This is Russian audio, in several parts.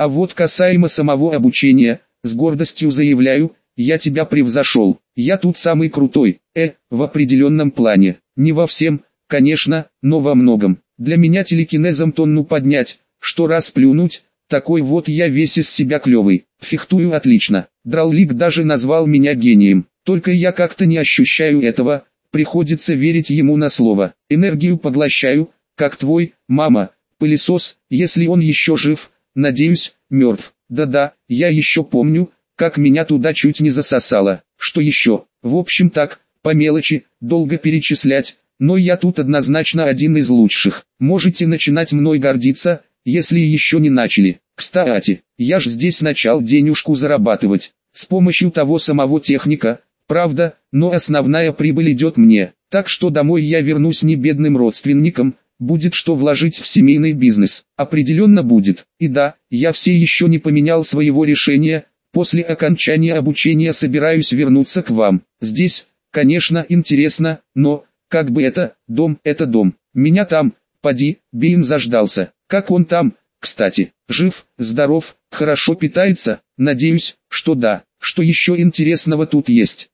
А вот касаемо самого обучения, с гордостью заявляю, я тебя превзошел. Я тут самый крутой, в определенном плане. Не во всем, конечно, но во многом. Для меня телекинезом тонну поднять, что раз плюнуть, такой вот я весь из себя клевый. Фехтую отлично. Драллик даже назвал меня гением. Только я как-то не ощущаю этого, приходится верить ему на слово. Энергию поглощаю, как твой, мама, пылесос, если он еще жив, надеюсь, мертв. Да-да, я еще помню, как меня туда чуть не засосало. Что еще? В общем так, по мелочи, долго перечислять, но я тут однозначно один из лучших. Можете начинать мной гордиться, если еще не начали. Кстати, я ж здесь начал денежку зарабатывать, с помощью того самого техника, правда, но основная прибыль идет мне, так что домой я вернусь не бедным родственникам, будет что вложить в семейный бизнес, определенно будет. И да, я все еще не поменял своего решения, после окончания обучения собираюсь вернуться к вам. Здесь, конечно, интересно, но, как бы это дом, меня там, поди, Бейн заждался, как он там, кстати, жив, здоров, хорошо питается, надеюсь, что да. Что еще интересного тут есть?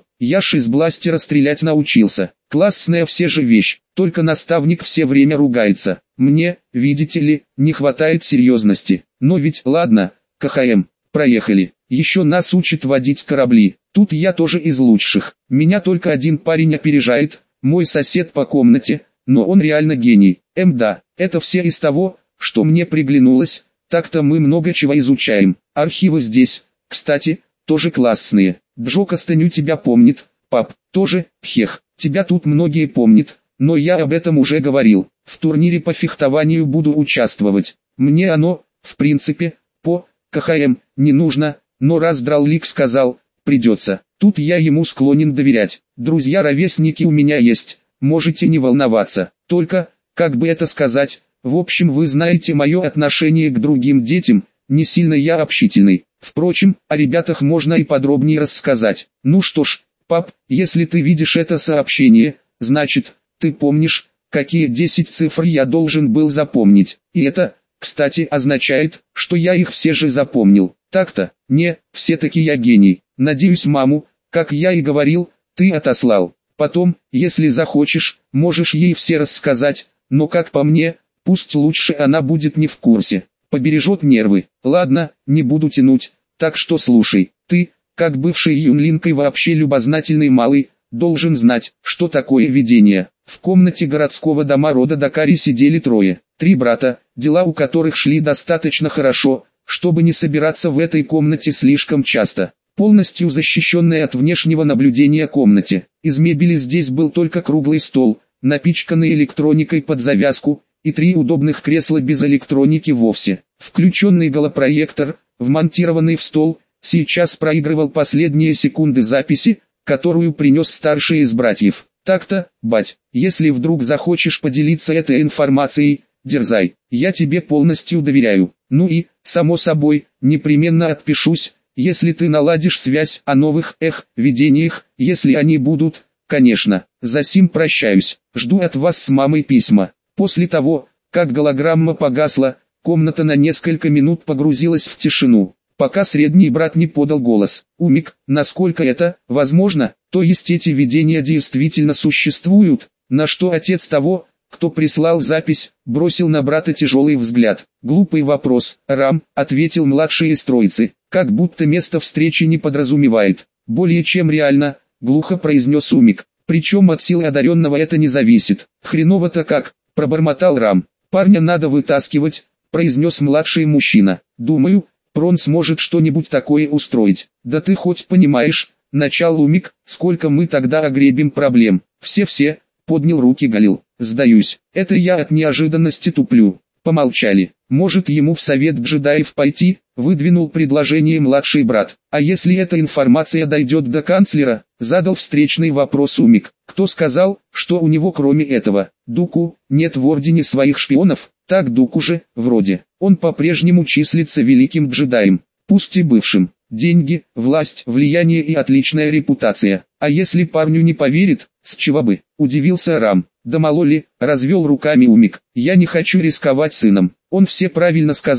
Я ж из бластера стрелять научился. Классная все же вещь, только наставник все время ругается. Мне, видите ли, не хватает серьезности. Но ведь ладно, КХМ, проехали. Еще нас учат водить корабли. Тут я тоже из лучших. Меня только один парень опережает, мой сосед по комнате, но он реально гений. Да, это все из того, что мне приглянулось. Так-то мы много чего изучаем. Архивы здесь, кстати, тоже классные. Джо Кастаню тебя помнит, пап, тоже, тебя тут многие помнят, но я об этом уже говорил. В турнире по фехтованию буду участвовать. Мне оно, в принципе, по КХМ не нужно, но раз Драллик сказал, придется. Тут я ему склонен доверять. Друзья-ровесники у меня есть, можете не волноваться. Только, как бы это сказать, в общем вы знаете мое отношение к другим детям, не сильно я общительный. Впрочем, о ребятах можно и подробнее рассказать. Ну что ж, пап, если ты видишь это сообщение, значит, ты помнишь, какие 10 цифр я должен был запомнить. И это, кстати, означает, что я их все же запомнил. Так-то, все-таки я гений. Надеюсь, маму, как я и говорил, ты отослал. Потом, если захочешь, можешь ей все рассказать, но как по мне, пусть лучше она будет не в курсе. Побережет нервы. Ладно, не буду тянуть, так что слушай, ты, как бывший юнлинг и вообще любознательный малый, должен знать, что такое видение. В комнате городского дома рода Дакари сидели 3 брата, дела у которых шли достаточно хорошо, чтобы не собираться в этой комнате слишком часто. Полностью защищенной от внешнего наблюдения комнате. Из мебели здесь был только круглый стол, напичканный электроникой под завязку, и 3 удобных кресла без электроники вовсе. Включенный голопроектор, вмонтированный в стол, сейчас проигрывал последние секунды записи, которую принес старший из братьев. Так-то, бать, если вдруг захочешь поделиться этой информацией, дерзай, я тебе полностью доверяю. Ну и, само собой, непременно отпишусь, если ты наладишь связь о новых, видениях, если они будут, конечно. Засим прощаюсь, жду от вас с мамой письма. После того, как голограмма погасла, комната на несколько минут погрузилась в тишину, пока средний брат не подал голос. Умик, насколько это возможно, то есть эти видения действительно существуют, на что отец того, кто прислал запись, бросил на брата тяжелый взгляд. Глупый вопрос, Рам, ответил младший из троицы, как будто место встречи не подразумевает. Более чем реально, глухо произнес Умик. Причем от силы одаренного это не зависит. Хреново-то как, пробормотал Рам. Парня надо вытаскивать, произнес младший мужчина. Думаю, Прон сможет что-нибудь такое устроить. Да ты хоть понимаешь, начал Умик, сколько мы тогда огребем проблем. Все, поднял руки Галил. Сдаюсь, это я от неожиданности туплю. Помолчали. Может ему в совет джедаев пойти, выдвинул предложение младший брат. А если эта информация дойдет до канцлера, задал встречный вопрос Умик. Кто сказал, что у него кроме этого, Дуку, нет в ордене своих шпионов? Так Дуку же, вроде. Он по-прежнему числится великим джедаем, пусть и бывшим. Деньги, власть, влияние и отличная репутация. А если парню не поверит, с чего бы? Удивился Рам. Да мало ли, развел руками Умик. Я не хочу рисковать сыном. Он все правильно сказал,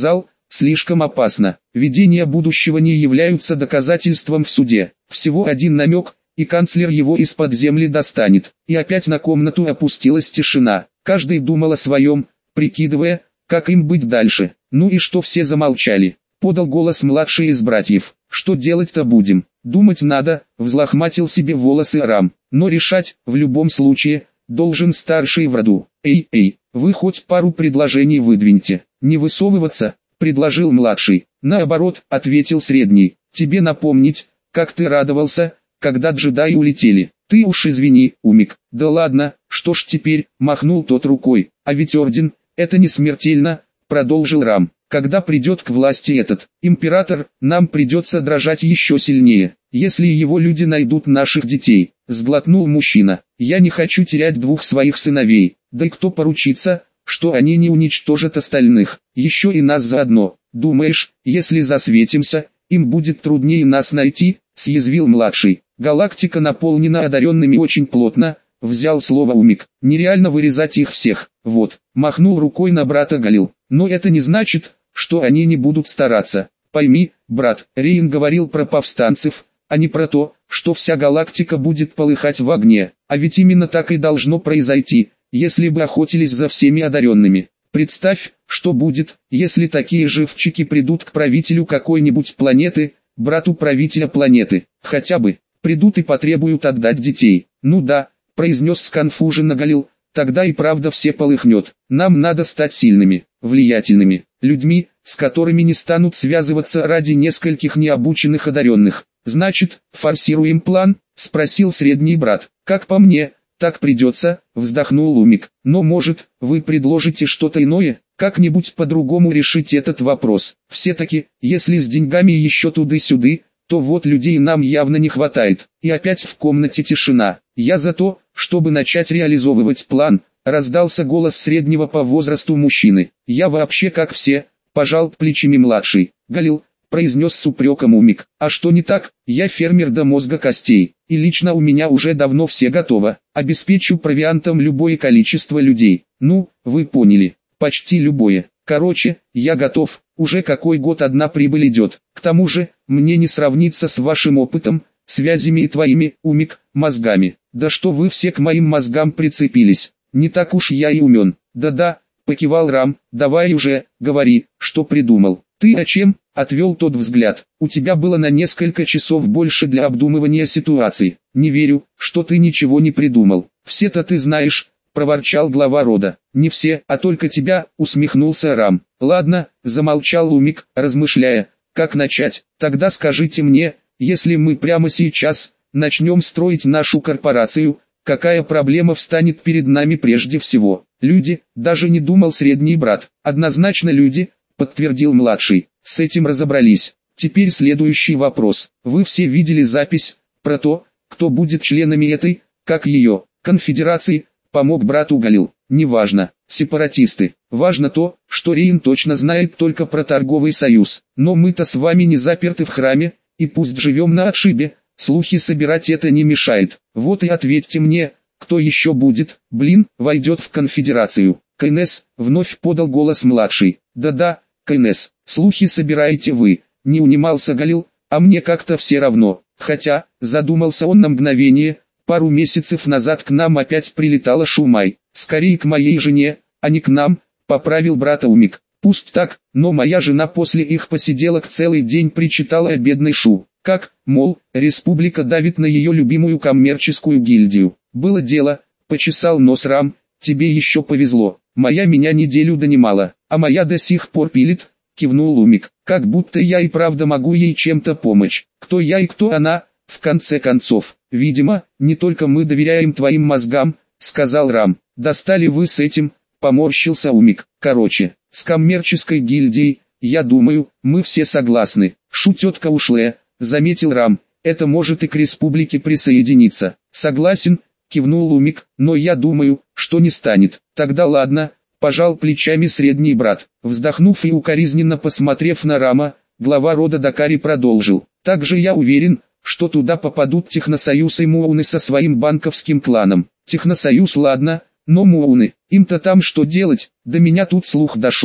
слишком опасно. Видения будущего не являются доказательством в суде. Всего один намек, и канцлер его из-под земли достанет. И опять на комнату опустилась тишина. Каждый думал о своем, прикидывая, как им быть дальше. Ну и что все замолчали. Подал голос младший из братьев. Что делать-то будем? Думать надо, взлохматил себе волосы Рам. Но решать, в любом случае, должен старший в роду. Эй, вы хоть пару предложений выдвиньте. Не высовываться, предложил младший. Наоборот, ответил средний. Тебе напомнить, как ты радовался, когда джедаи улетели. Ты уж извини, Умик. Да ладно, что ж теперь, махнул тот рукой. А ведь орден, это не смертельно, продолжил Рам. Когда придет к власти этот император, нам придется дрожать еще сильнее, если его люди найдут наших детей. Сглотнул мужчина. Я не хочу терять двух своих сыновей. Да и кто поручится, что они не уничтожат остальных, еще и нас заодно. Думаешь, если засветимся, им будет труднее нас найти? Съязвил младший. Галактика наполнена одаренными очень плотно, взял слово Умик. Нереально вырезать их всех. Вот, махнул рукой на брата Галил. Но это не значит, что они не будут стараться. Пойми, брат, Рейн говорил про повстанцев, а не про то, что вся галактика будет полыхать в огне. А ведь именно так и должно произойти, если бы охотились за всеми одаренными. Представь, что будет, если такие живчики придут к правителю какой-нибудь планеты, брату правителя планеты, хотя бы, придут и потребуют отдать детей. Ну да, произнес сконфуженно Галил, тогда и правда все полыхнет. Нам надо стать сильными, влиятельными, людьми, с которыми не станут связываться ради нескольких необученных одаренных. Значит, форсируем план? Спросил средний брат. Как по мне, так придется, вздохнул Умик. Но может, вы предложите что-то иное? Как-нибудь по-другому решить этот вопрос. Все-таки, если с деньгами еще туды-сюды, то вот людей нам явно не хватает. И опять в комнате тишина. Я за то, чтобы начать реализовывать план, раздался голос среднего по возрасту мужчины. Я вообще как все, пожал плечами младший. Галил, произнес с упреком Умик. А что не так? Я фермер до мозга костей, и лично у меня уже давно все готово. Обеспечу провиантом любое количество людей. Ну, вы поняли, почти любое. Короче, я готов, уже какой год одна прибыль идет. К тому же, мне не сравниться с вашим опытом, связями и твоими, Умик, мозгами. Да что вы все к моим мозгам прицепились, не так уж я и умен. Да-да, покивал Рам, давай уже, говори, что придумал. Ты о чем? Отвел тот взгляд. У тебя было на несколько часов больше для обдумывания ситуации. Не верю, что ты ничего не придумал. Все-то ты знаешь, проворчал глава рода. Не все, а только тебя, усмехнулся Рам. Ладно, замолчал Умик, размышляя, как начать. Тогда скажите мне, если мы прямо сейчас начнем строить нашу корпорацию, какая проблема встанет перед нами прежде всего? Люди, даже не думал средний брат. Однозначно люди, подтвердил младший. С этим разобрались. Теперь следующий вопрос. Вы все видели запись про то, кто будет членами этой, как ее, конфедерации, помог брату Галил. Неважно, сепаратисты. Важно то, что Рейн точно знает только про торговый союз. Но мы-то с вами не заперты в храме, и пусть живем на отшибе, слухи собирать это не мешает. Вот и ответьте мне, кто еще будет, войдет в конфедерацию. КНС, вновь подал голос младший. Да-да, КНС, слухи собираете вы, не унимался Галил, а мне как-то все равно. Хотя, задумался он на мгновение, пару месяцев назад к нам опять прилетала Шумай. Скорее к моей жене, а не к нам, поправил брата Умик. Пусть так, но моя жена после их посиделок целый день причитала о бедной Шу. Как, мол, республика давит на ее любимую коммерческую гильдию. Было дело, почесал нос Рам, тебе еще повезло. Моя меня неделю донимала, а моя до сих пор пилит, кивнул Умик. Как будто я и правда могу ей чем-то помочь. Кто я и кто она, в конце концов. Видимо, не только мы доверяем твоим мозгам, сказал Рам. Достали вы с этим, поморщился Умик. Короче, с коммерческой гильдией, я думаю, мы все согласны. Шу тетка ушлая, заметил Рам. Это может и к республике присоединиться. Согласен, кивнул Умик, но я думаю, что не станет. Тогда ладно, пожал плечами средний брат. Вздохнув и укоризненно посмотрев на Рама, глава рода Дакари продолжил. Также я уверен, что туда попадут Техносоюз и Муоуны со своим банковским кланом. Техносоюз ладно, но Муоуны, им-то там что делать? До меня тут слух дошел,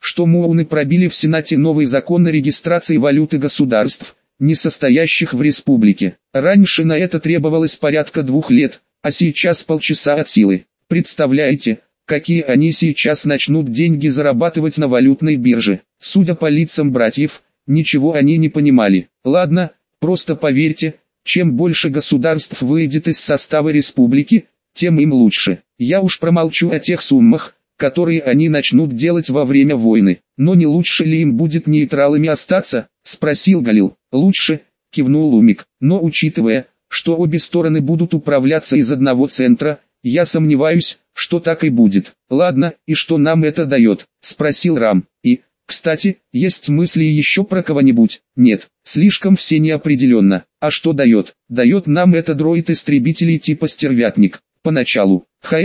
что Муоны пробили в Сенате новый закон о регистрации валюты государств, не состоящих в республике. Раньше на это требовалось порядка 2 лет, а сейчас полчаса от силы. Представляете, какие они сейчас начнут деньги зарабатывать на валютной бирже? Судя по лицам братьев, ничего они не понимали. Ладно, просто поверьте, чем больше государств выйдет из состава республики, тем им лучше. Я уж промолчу о тех суммах, которые они начнут делать во время войны. Но не лучше ли им будет нейтралами остаться? Спросил Галил. Лучше, кивнул Умик. Но учитывая, что обе стороны будут управляться из одного центра, я сомневаюсь, что так и будет. Ладно, и что нам это дает? Спросил Рам. И, кстати, есть мысли еще про кого-нибудь? Нет, слишком все неопределенно. А что дает? Дает нам это дроид-истребителей типа стервятник. Поначалу,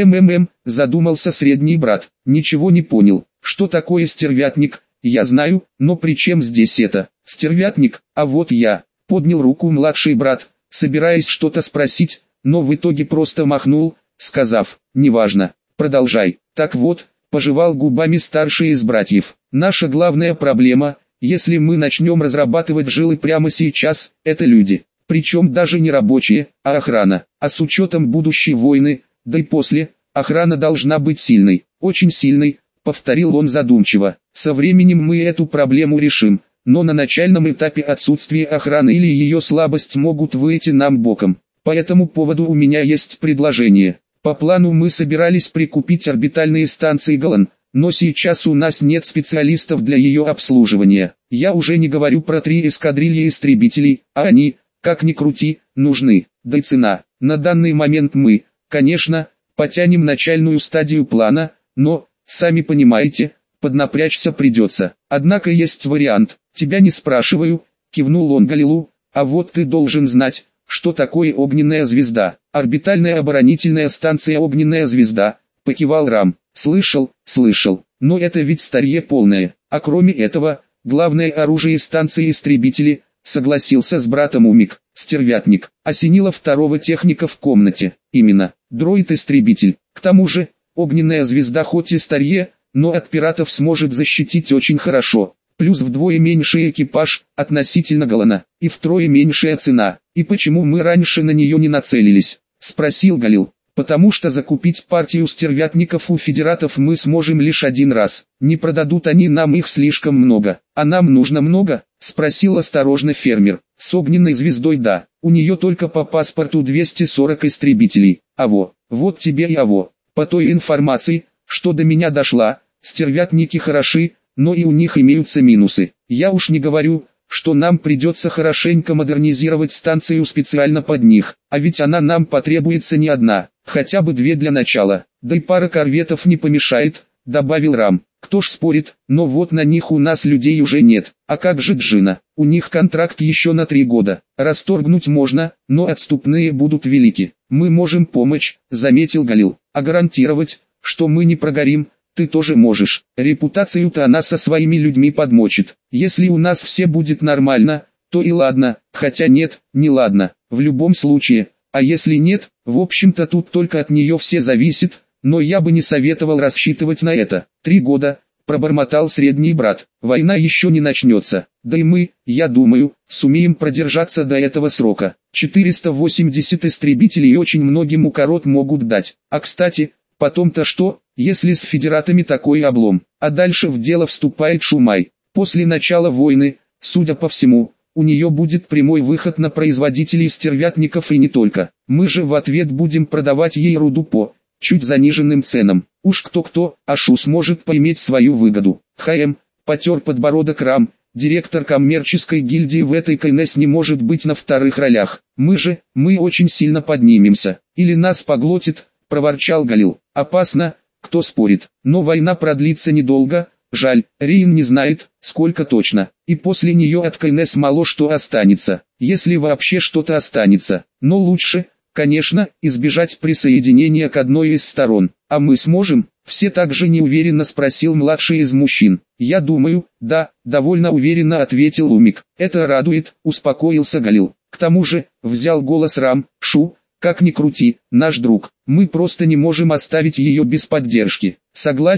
задумался средний брат, ничего не понял, что такое стервятник, я знаю, но при чем здесь это, стервятник, а вот я, поднял руку младший брат, собираясь что-то спросить, но в итоге просто махнул, сказав, неважно, продолжай. Так вот, пожевал губами старший из братьев, наша главная проблема, если мы начнем разрабатывать жилы прямо сейчас, это люди. Причем даже не рабочие, а охрана. А с учетом будущей войны, да и после, охрана должна быть сильной, очень сильной, повторил он задумчиво. Со временем мы эту проблему решим, но на начальном этапе отсутствие охраны или ее слабость могут выйти нам боком. По этому поводу у меня есть предложение. По плану мы собирались прикупить орбитальные станции Галан, но сейчас у нас нет специалистов для ее обслуживания. Я уже не говорю про 3 эскадрильи истребителей, а они, как ни крути, нужны, да и цена. На данный момент мы, конечно, потянем начальную стадию плана, но, сами понимаете, поднапрячься придется. Однако есть вариант, тебя не спрашиваю, кивнул он Галилу, а вот ты должен знать, что такое огненная звезда. Орбитальная оборонительная станция «Огненная звезда», покивал Рам. Слышал, но это ведь старье полное, а кроме этого, главное оружие станции истребители, согласился с братом Умик. Стервятник осенило второго техника в комнате. Именно, дроид-истребитель. К тому же, огненная звезда хоть и старье, но от пиратов сможет защитить очень хорошо. Плюс вдвое меньший экипаж, относительно Галана, и втрое меньшая цена. И почему мы раньше на нее не нацелились? Спросил Галил. Потому что закупить партию стервятников у федератов мы сможем лишь один раз. Не продадут они нам их слишком много. А нам нужно много? Спросил осторожно фермер. С огненной звездой да. У нее только по паспорту 240 истребителей. Вот тебе и По той информации, что до меня дошла, стервятники хороши, но и у них имеются минусы. Я уж не говорю, что нам придется хорошенько модернизировать станцию специально под них. А ведь она нам потребуется не одна. Хотя бы 2 для начала, да и пара корветов не помешает, добавил Рам. Кто ж спорит, но вот на них у нас людей уже нет. А как же Джина? У них контракт еще на 3 года. Расторгнуть можно, но отступные будут велики. Мы можем помочь, заметил Галил. А гарантировать, что мы не прогорим, ты тоже можешь. Репутацию-то она со своими людьми подмочит. Если у нас все будет нормально, то и ладно, хотя нет, не ладно, в любом случае. А если нет, в общем-то тут только от нее все зависит, но я бы не советовал рассчитывать на это. 3 года, пробормотал средний брат, война еще не начнется, да и мы, я думаю, сумеем продержаться до этого срока. 480 истребителей очень многим укорот могут дать. А кстати, потом-то что, если с федератами такой облом? А дальше в дело вступает Шумай. После начала войны, судя по всему, у нее будет прямой выход на производителей стервятников и не только. Мы же в ответ будем продавать ей руду по чуть заниженным ценам. Уж кто-кто, а Шу сможет поиметь свою выгоду. Потер подбородок Рам, директор коммерческой гильдии в этой КНС не может быть на вторых ролях. Мы очень сильно поднимемся. Или нас поглотит, проворчал Галил. Опасно, кто спорит. Но война продлится недолго. Жаль, Рейн не знает, сколько точно, и после нее от КНС мало что останется, если вообще что-то останется. Но лучше, конечно, избежать присоединения к одной из сторон. А мы сможем? Все так же неуверенно спросил младший из мужчин. Я думаю, да, довольно уверенно ответил Умик. Это радует, успокоился Галил. К тому же, взял голос Рам, Шу, как ни крути, наш друг, мы просто не можем оставить ее без поддержки. Согласен,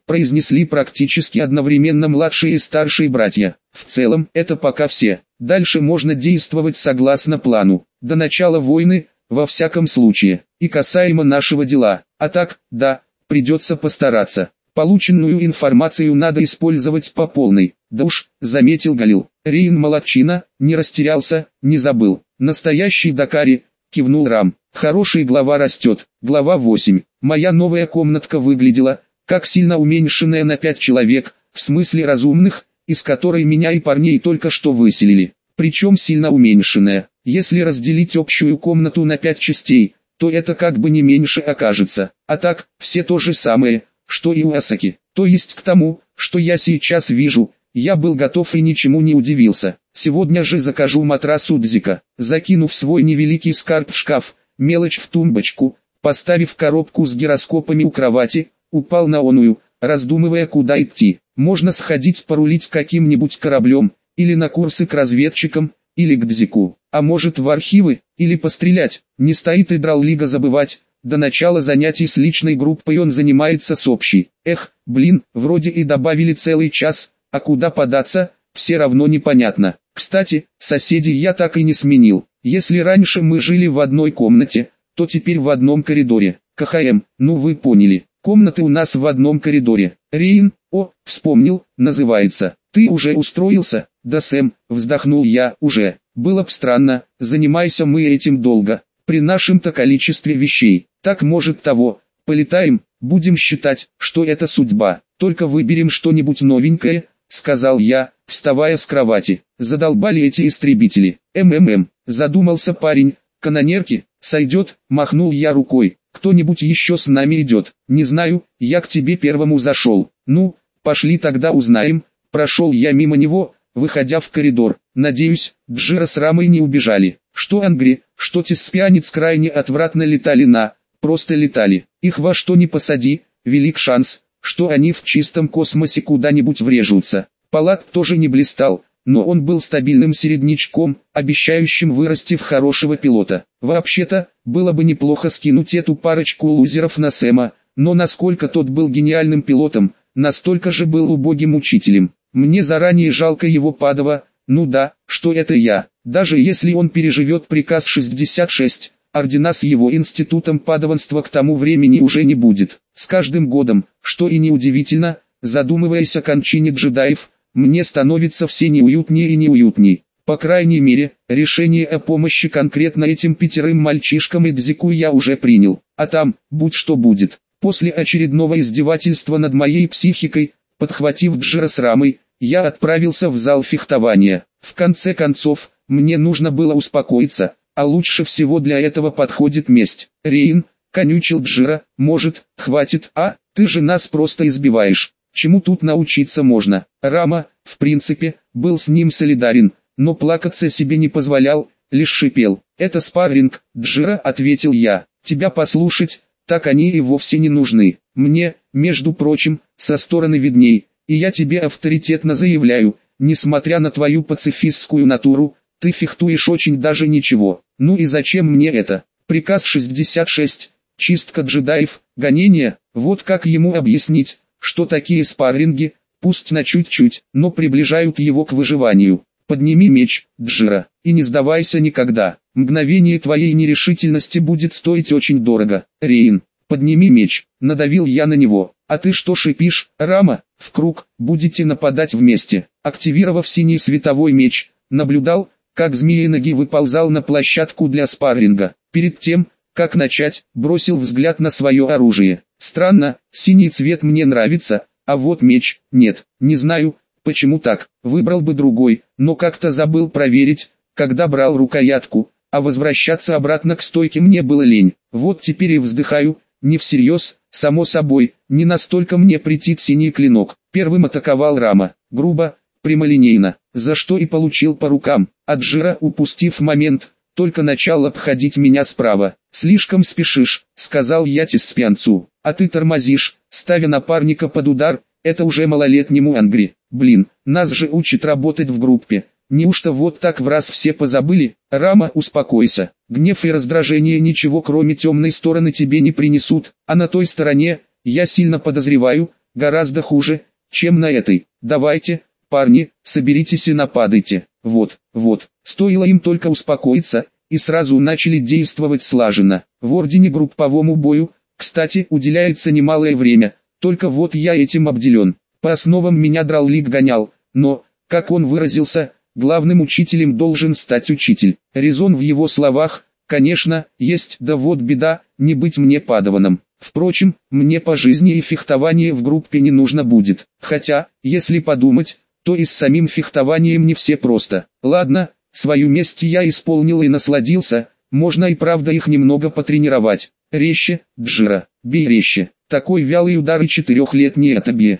произнесли практически одновременно младшие и старшие братья. В целом, это пока все. Дальше можно действовать согласно плану. До начала войны, во всяком случае, и касаемо нашего дела. А так, да, придется постараться. Полученную информацию надо использовать по полной. Да уж, заметил Галил. Рейн молодчина, не растерялся, не забыл. Настоящий Дакари, кивнул Рам. Хороший глава растет. Глава 8. Моя новая комнатка выглядела, как сильно уменьшенная на 5 человек, в смысле разумных, из которой меня и парней только что выселили. Причем сильно уменьшенная. Если разделить общую комнату на 5 частей, то это как бы не меньше окажется. А так, все то же самое, что и у Асаки. То есть к тому, что я сейчас вижу, я был готов и ничему не удивился. Сегодня же закажу матрас у Дзика. Закинув свой невеликий скарб в шкаф, мелочь в тумбочку, поставив коробку с гироскопами у кровати, упал на оную, раздумывая, куда идти. Можно сходить порулить каким-нибудь кораблем, или на курсы к разведчикам, или к Дзику, а может в архивы, или пострелять. Не стоит и Драллига забывать, до начала занятий с личной группой он занимается с общей. Вроде и добавили целый час, а куда податься, все равно непонятно. Кстати, соседей я так и не сменил. Если раньше мы жили в одной комнате, то теперь в одном коридоре. КХМ, ну вы поняли. Комнаты у нас в одном коридоре. Рейн, вспомнил, называется. Ты уже устроился? Да, Сэм, вздохнул я, уже. Было б странно, занимайся мы этим долго. При нашем-то количестве вещей. Так может того, полетаем, будем считать, что это судьба. Только выберем что-нибудь новенькое, сказал я, вставая с кровати. Задолбали эти истребители. Задумался парень. Канонерки, сойдет, махнул я рукой. Кто-нибудь еще с нами идет? Не знаю, я к тебе первому зашел. Ну, пошли тогда узнаем. Прошел я мимо него, выходя в коридор. Надеюсь, Джира с Рамой не убежали. Что Ангри, что Тиспианец крайне отвратно летали просто летали. Их во что ни посади, велик шанс, что они в чистом космосе куда-нибудь врежутся. Палат тоже не блистал, но он был стабильным середнячком, обещающим вырасти в хорошего пилота. Вообще-то, было бы неплохо скинуть эту парочку лузеров на Сэма, но насколько тот был гениальным пилотом, настолько же был убогим учителем. Мне заранее жалко его Падова, ну да, что это я. Даже если он переживет приказ 66, ордена с его институтом падаванства к тому времени уже не будет. С каждым годом, что и неудивительно, задумываясь о кончине джедаев, мне становится все неуютнее и неуютней. По крайней мере, решение о помощи конкретно этим 5 мальчишкам и Дзику я уже принял. А там, будь что будет. После очередного издевательства над моей психикой, подхватив Джира с Рамой, я отправился в зал фехтования. В конце концов, мне нужно было успокоиться, а лучше всего для этого подходит месть. Рейн, конючил Джира, может, хватит, ты же нас просто избиваешь. Чему тут научиться можно? Рама, в принципе, был с ним солидарен, но плакаться себе не позволял, лишь шипел. Это спарринг, Джира, ответил я. Тебя послушать, так они и вовсе не нужны. Мне, между прочим, со стороны видней, и я тебе авторитетно заявляю, несмотря на твою пацифистскую натуру, ты фехтуешь очень даже ничего. Ну и зачем мне это? Приказ 66, чистка джедаев, гонение, вот как ему объяснить, что такие спарринги, пусть на чуть-чуть, но приближают его к выживанию. Подними меч, Джира, и не сдавайся никогда. Мгновение твоей нерешительности будет стоить очень дорого. Рейн, подними меч, надавил я на него. А ты что шипишь, Рама? В круг, будете нападать вместе. Активировав синий световой меч, наблюдал, как змеиноги выползал на площадку для спарринга. Перед тем, как начать, бросил взгляд на свое оружие. Странно, синий цвет мне нравится, а вот меч, нет, не знаю, почему так. Выбрал бы другой, но как-то забыл проверить, когда брал рукоятку, а возвращаться обратно к стойке мне было лень. Вот теперь и вздыхаю, не всерьез, само собой, не настолько мне претит синий клинок. Первым атаковал Рама, грубо, прямолинейно, за что и получил по рукам. От Джира, упустив момент, только начал обходить меня справа. «Слишком спешишь», — сказал я Тиспианцу, — «а ты тормозишь, ставя напарника под удар, это уже малолетнему Ангри. Блин, нас же учат работать в группе. Неужто вот так в раз все позабыли? Рама, успокойся. Гнев и раздражение ничего кроме темной стороны тебе не принесут, а на той стороне, я сильно подозреваю, гораздо хуже, чем на этой. Давайте, парни, соберитесь и нападайте. Вот. Стоило им только успокоиться, и сразу начали действовать слаженно. В ордене групповому бою, кстати, уделяется немалое время, только вот я этим обделен. По основам меня Драллик гонял, но, как он выразился, главным учителем должен стать учитель. Резон в его словах, конечно, есть, да вот беда, не быть мне падаваном. Впрочем, мне по жизни и фехтование в группе не нужно будет. Хотя, если подумать, то и с самим фехтованием не все просто. Ладно, свою месть я исполнил и насладился, можно и правда их немного потренировать. Резче, Джира, бей резче. Такой вялый удар и 4-летний это бе.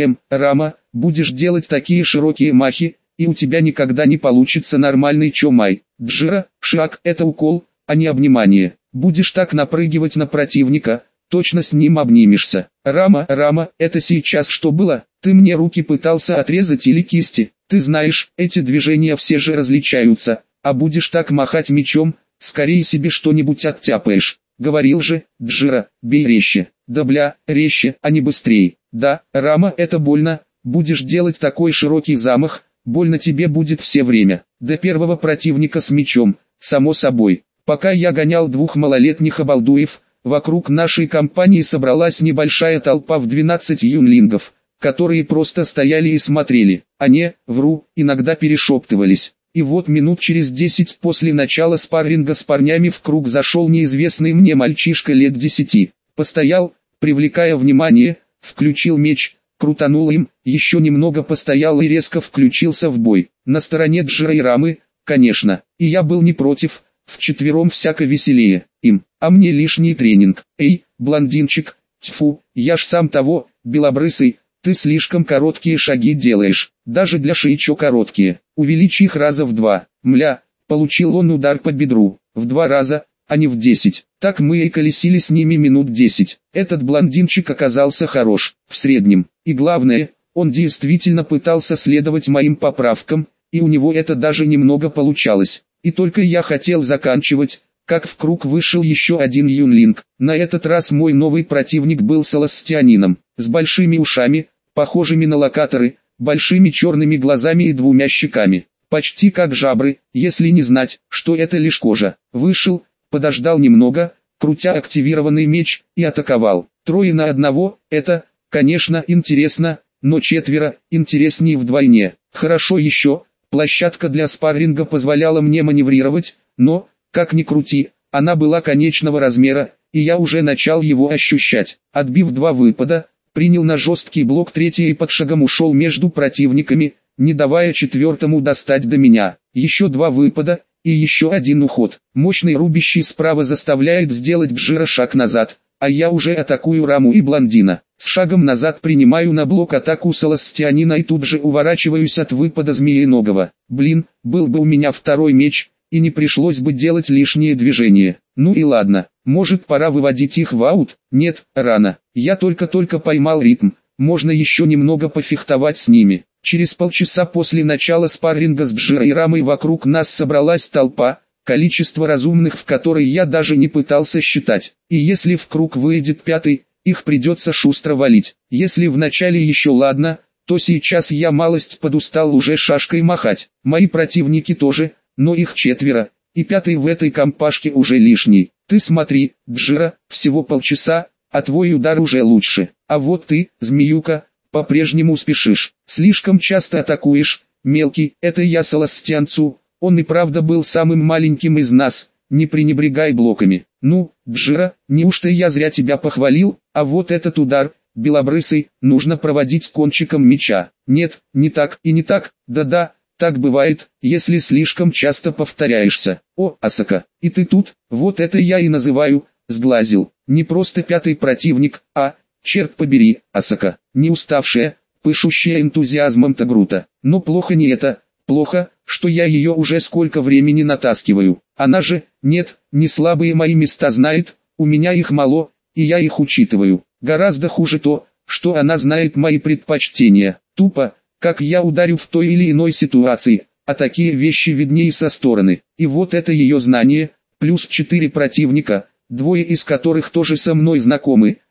Рама, будешь делать такие широкие махи, и у тебя никогда не получится нормальный чомай. Джира, шаг – это укол, а не обнимание. Будешь так напрыгивать на противника, точно с ним обнимешься. Рама, это сейчас что было? Ты мне руки пытался отрезать или кисти? Ты знаешь, эти движения все же различаются, а будешь так махать мечом, скорее себе что-нибудь оттяпаешь. Говорил же, Джира, бей резче. Да бля, резче, а не быстрее. Да, Рама, это больно, будешь делать такой широкий замах, больно тебе будет все время. До первого противника с мечом, само собой. Пока я гонял 2 малолетних обалдуев, вокруг нашей компании собралась небольшая толпа в 12 юнлингов, которые просто стояли и смотрели, а не, вру, иногда перешептывались. И вот минут через 10 после начала спарринга с парнями в круг зашел неизвестный мне мальчишка лет 10. Постоял, привлекая внимание, включил меч, крутанул им, еще немного постоял и резко включился в бой. На стороне Джира и Рамы, конечно, и я был не против, вчетвером всяко веселее им, а мне лишний тренинг. Эй, блондинчик, тьфу, я ж сам того, белобрысый, ты слишком короткие шаги делаешь, даже для шиичо короткие, увеличь их раза в 2, мля, получил он удар по бедру, в 2 раза, а не в 10, так мы и колесили с ними минут 10, этот блондинчик оказался хорош, в среднем, и главное, он действительно пытался следовать моим поправкам, и у него это даже немного получалось, и только я хотел заканчивать, как в круг вышел еще один юнлинг. На этот раз мой новый противник был саластианином, с большими ушами, похожими на локаторы, большими черными глазами и 2 щеками, почти как жабры, если не знать, что это лишь кожа. Вышел, подождал немного, крутя активированный меч, и атаковал. 3 на 1, это, конечно, интересно, но 4 интереснее вдвойне. Хорошо еще, площадка для спарринга позволяла мне маневрировать, но, как ни крути, она была конечного размера, и я уже начал его ощущать. Отбив 2 выпада, принял на жесткий блок 3 и под шагом ушел между противниками, не давая 4-му достать до меня. Еще 2 выпада, и еще 1 уход. Мощный рубящий справа заставляет сделать Джира шаг назад, а я уже атакую Раму и блондина. С шагом назад принимаю на блок атаку саластианина и тут же уворачиваюсь от выпада змееногого. Блин, был бы у меня 2-й меч, и не пришлось бы делать лишние движения. Ну и ладно, может пора выводить их в аут? Нет, рано. Я только-только поймал ритм, можно еще немного пофехтовать с ними. Через полчаса после начала спарринга с Джирой и Рамой вокруг нас собралась толпа, количество разумных в которой я даже не пытался считать. И если в круг выйдет 5-й, их придется шустро валить. Если вначале еще ладно, то сейчас я малость подустал уже шашкой махать. Мои противники тоже, но их 4, и 5-й в этой компашке уже лишний. Ты смотри, Джира, всего полчаса, а твой удар уже лучше. А вот ты, змеюка, по-прежнему спешишь. Слишком часто атакуешь, мелкий, это я саластианцу, он и правда был самым маленьким из нас, не пренебрегай блоками. Ну, Джира, неужто я зря тебя похвалил, а вот этот удар, белобрысый, нужно проводить кончиком меча. Нет, не так и не так, да-да. Так бывает, если слишком часто повторяешься. О, Асака, и ты тут, вот это я и называю, сглазил. Не просто 5-й противник, а, черт побери, Асака, не уставшая, пышущая энтузиазмом Тагрута. Но плохо не это, плохо, что я ее уже сколько времени натаскиваю. Она же, нет, не слабые мои места знает, у меня их мало, и я их учитываю. Гораздо хуже то, что она знает мои предпочтения. Тупо, как я ударю в той или иной ситуации, а такие вещи виднее со стороны. И вот это ее знание, плюс 4 противника, 2 из которых тоже со мной знакомы,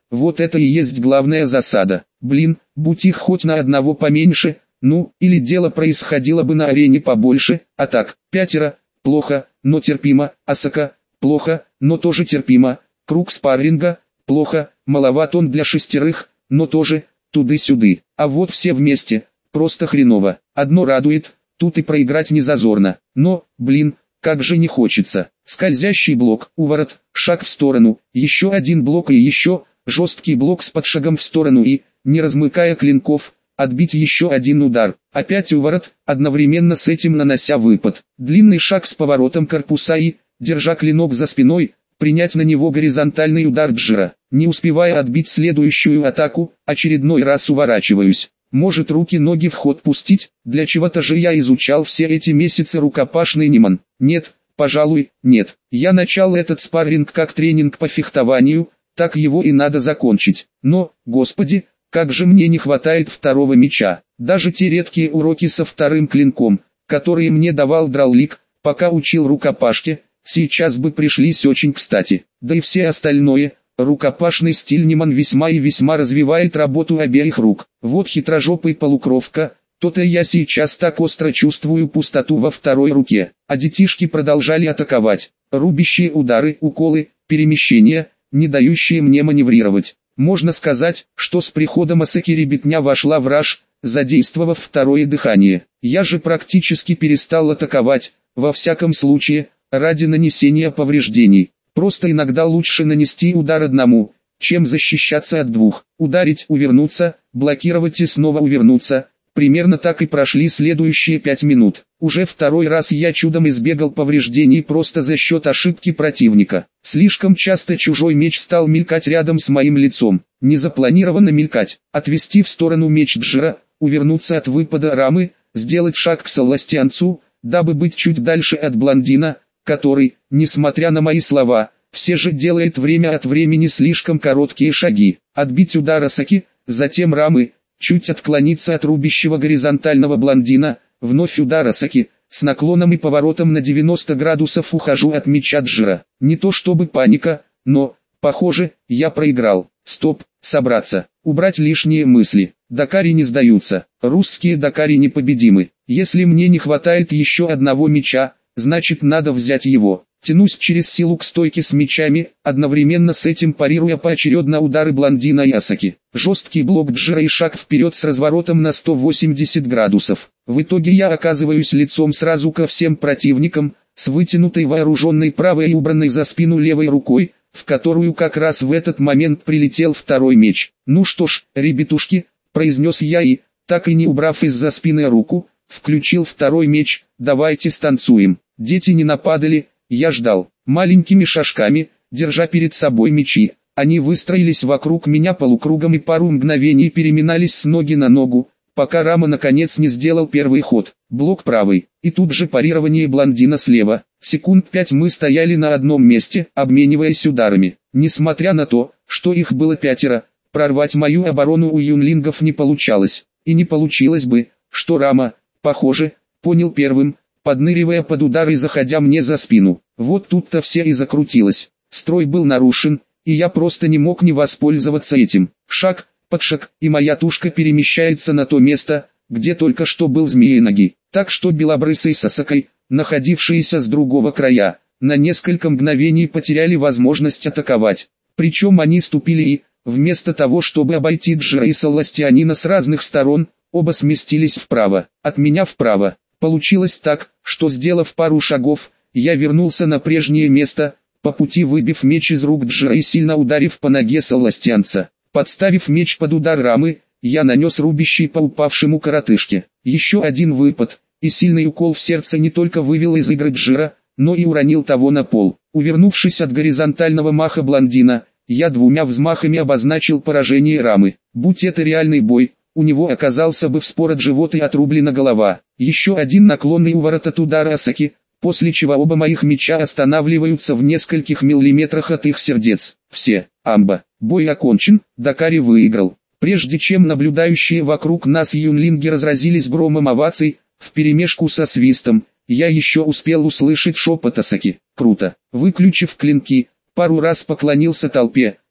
Вот это и есть главная засада. Блин, будь их хоть на одного поменьше, ну, или дело происходило бы на арене побольше, а так, 5, плохо, но терпимо, Асака, плохо, но тоже терпимо, круг спарринга, плохо, маловат он для 6, но тоже, туды-сюды, а вот все вместе, просто хреново. Одно радует, тут и проиграть не зазорно, но, блин, как же не хочется. Скользящий блок, уворот, шаг в сторону, еще один блок и еще, жесткий блок с подшагом в сторону и, не размыкая клинков, отбить еще один удар. Опять уворот, одновременно с этим нанося выпад. Длинный шаг с поворотом корпуса и, держа клинок за спиной, принять на него горизонтальный удар джира. Не успевая отбить следующую атаку, очередной раз уворачиваюсь. Может руки-ноги в ход пустить? Для чего-то же я изучал все эти месяцы рукопашный ниман. Нет, пожалуй, нет. Я начал этот спарринг как тренинг по фехтованию, так его и надо закончить. Но, господи, как же мне не хватает второго меча. Даже те редкие уроки со вторым клинком, которые мне давал Драулик, пока учил рукопашке, сейчас бы пришлись очень кстати. Да и все остальное, рукопашный стиль ниман весьма и весьма развивает работу обеих рук. Вот хитрожопый полукровка, то-то я сейчас так остро чувствую пустоту во второй руке. А детишки продолжали атаковать. Рубящие удары, уколы, перемещения, не дающие мне маневрировать. Можно сказать, что с приходом Асаки ребятня вошла в раж, задействовав второе дыхание. Я же практически перестал атаковать, во всяком случае, ради нанесения повреждений. Просто иногда лучше нанести удар одному, чем защищаться от двух. Ударить, увернуться, блокировать и снова увернуться. Примерно так и прошли следующие 5 минут. Уже второй раз я чудом избегал повреждений просто за счет ошибки противника. Слишком часто чужой меч стал мелькать рядом с моим лицом. Незапланированно мелькать. Отвести в сторону меч джира, увернуться от выпада рамы, сделать шаг к Саластианцу, дабы быть чуть дальше от блондина, который, несмотря на мои слова, все же делает время от времени слишком короткие шаги. Отбить удар Асаки, затем рамы, чуть отклониться от рубящего горизонтального блондина, вновь удар Асаки, с наклоном и поворотом на 90 градусов ухожу от меча джира. Не то чтобы паника, но, похоже, я проиграл. Стоп, собраться, убрать лишние мысли. Дакари не сдаются, русские дакари непобедимы. Если мне не хватает еще одного меча, значит надо взять его. Тянусь через силу к стойке с мечами, одновременно с этим парируя поочередно удары блондина и Асаки. Жесткий блок джира и шаг вперед с разворотом на 180 градусов. В итоге я оказываюсь лицом сразу ко всем противникам, с вытянутой вооруженной правой и убранной за спину левой рукой, в которую как раз в этот момент прилетел второй меч. «Ну что ж, ребятушки», — произнес я и, так и не убрав из-за спины руку, включил второй меч, «давайте станцуем». Дети не нападали, я ждал. Маленькими шажками, держа перед собой мечи, они выстроились вокруг меня полукругом и пару мгновений переминались с ноги на ногу, пока Рама наконец не сделал первый ход. Блок правый, и тут же парирование блондина слева. Секунд 5 мы стояли на одном месте, обмениваясь ударами. Несмотря на то, что их было 5, прорвать мою оборону у юнлингов не получалось. И не получилось бы, что Рама, похоже, понял первым, подныривая под удар и заходя мне за спину. Вот тут-то все и закрутилось. Строй был нарушен, и я просто не мог не воспользоваться этим. Шаг, подшаг, и моя тушка перемещается на то место, где только что был змееноги. Так что белобрысый с Асакой, находившиеся с другого края, на несколько мгновений потеряли возможность атаковать. Причем они ступили и, вместо того чтобы обойти Джира и Саластианина с разных сторон, оба сместились вправо, от меня вправо. Получилось так, что сделав пару шагов, я вернулся на прежнее место, по пути выбив меч из рук Джира и сильно ударив по ноге Саластианца. Подставив меч под удар Рамы, я нанес рубящий по упавшему коротышке. Еще один выпад, и сильный укол в сердце не только вывел из игры Джира, но и уронил того на пол. Увернувшись от горизонтального маха блондина, я двумя взмахами обозначил поражение Рамы. Будь это реальный бой, у него оказался бы вспорот живот и отрублена голова. Еще один наклонный уворот от удара Асаки, после чего оба моих меча останавливаются в нескольких миллиметрах от их сердец. Все, амба, бой окончен, Дакари выиграл. Прежде чем наблюдающие вокруг нас юнлинги разразились громом оваций, вперемешку со свистом, я еще успел услышать шепот Асаки. Круто. Выключив клинки, пару раз поклонился толпе,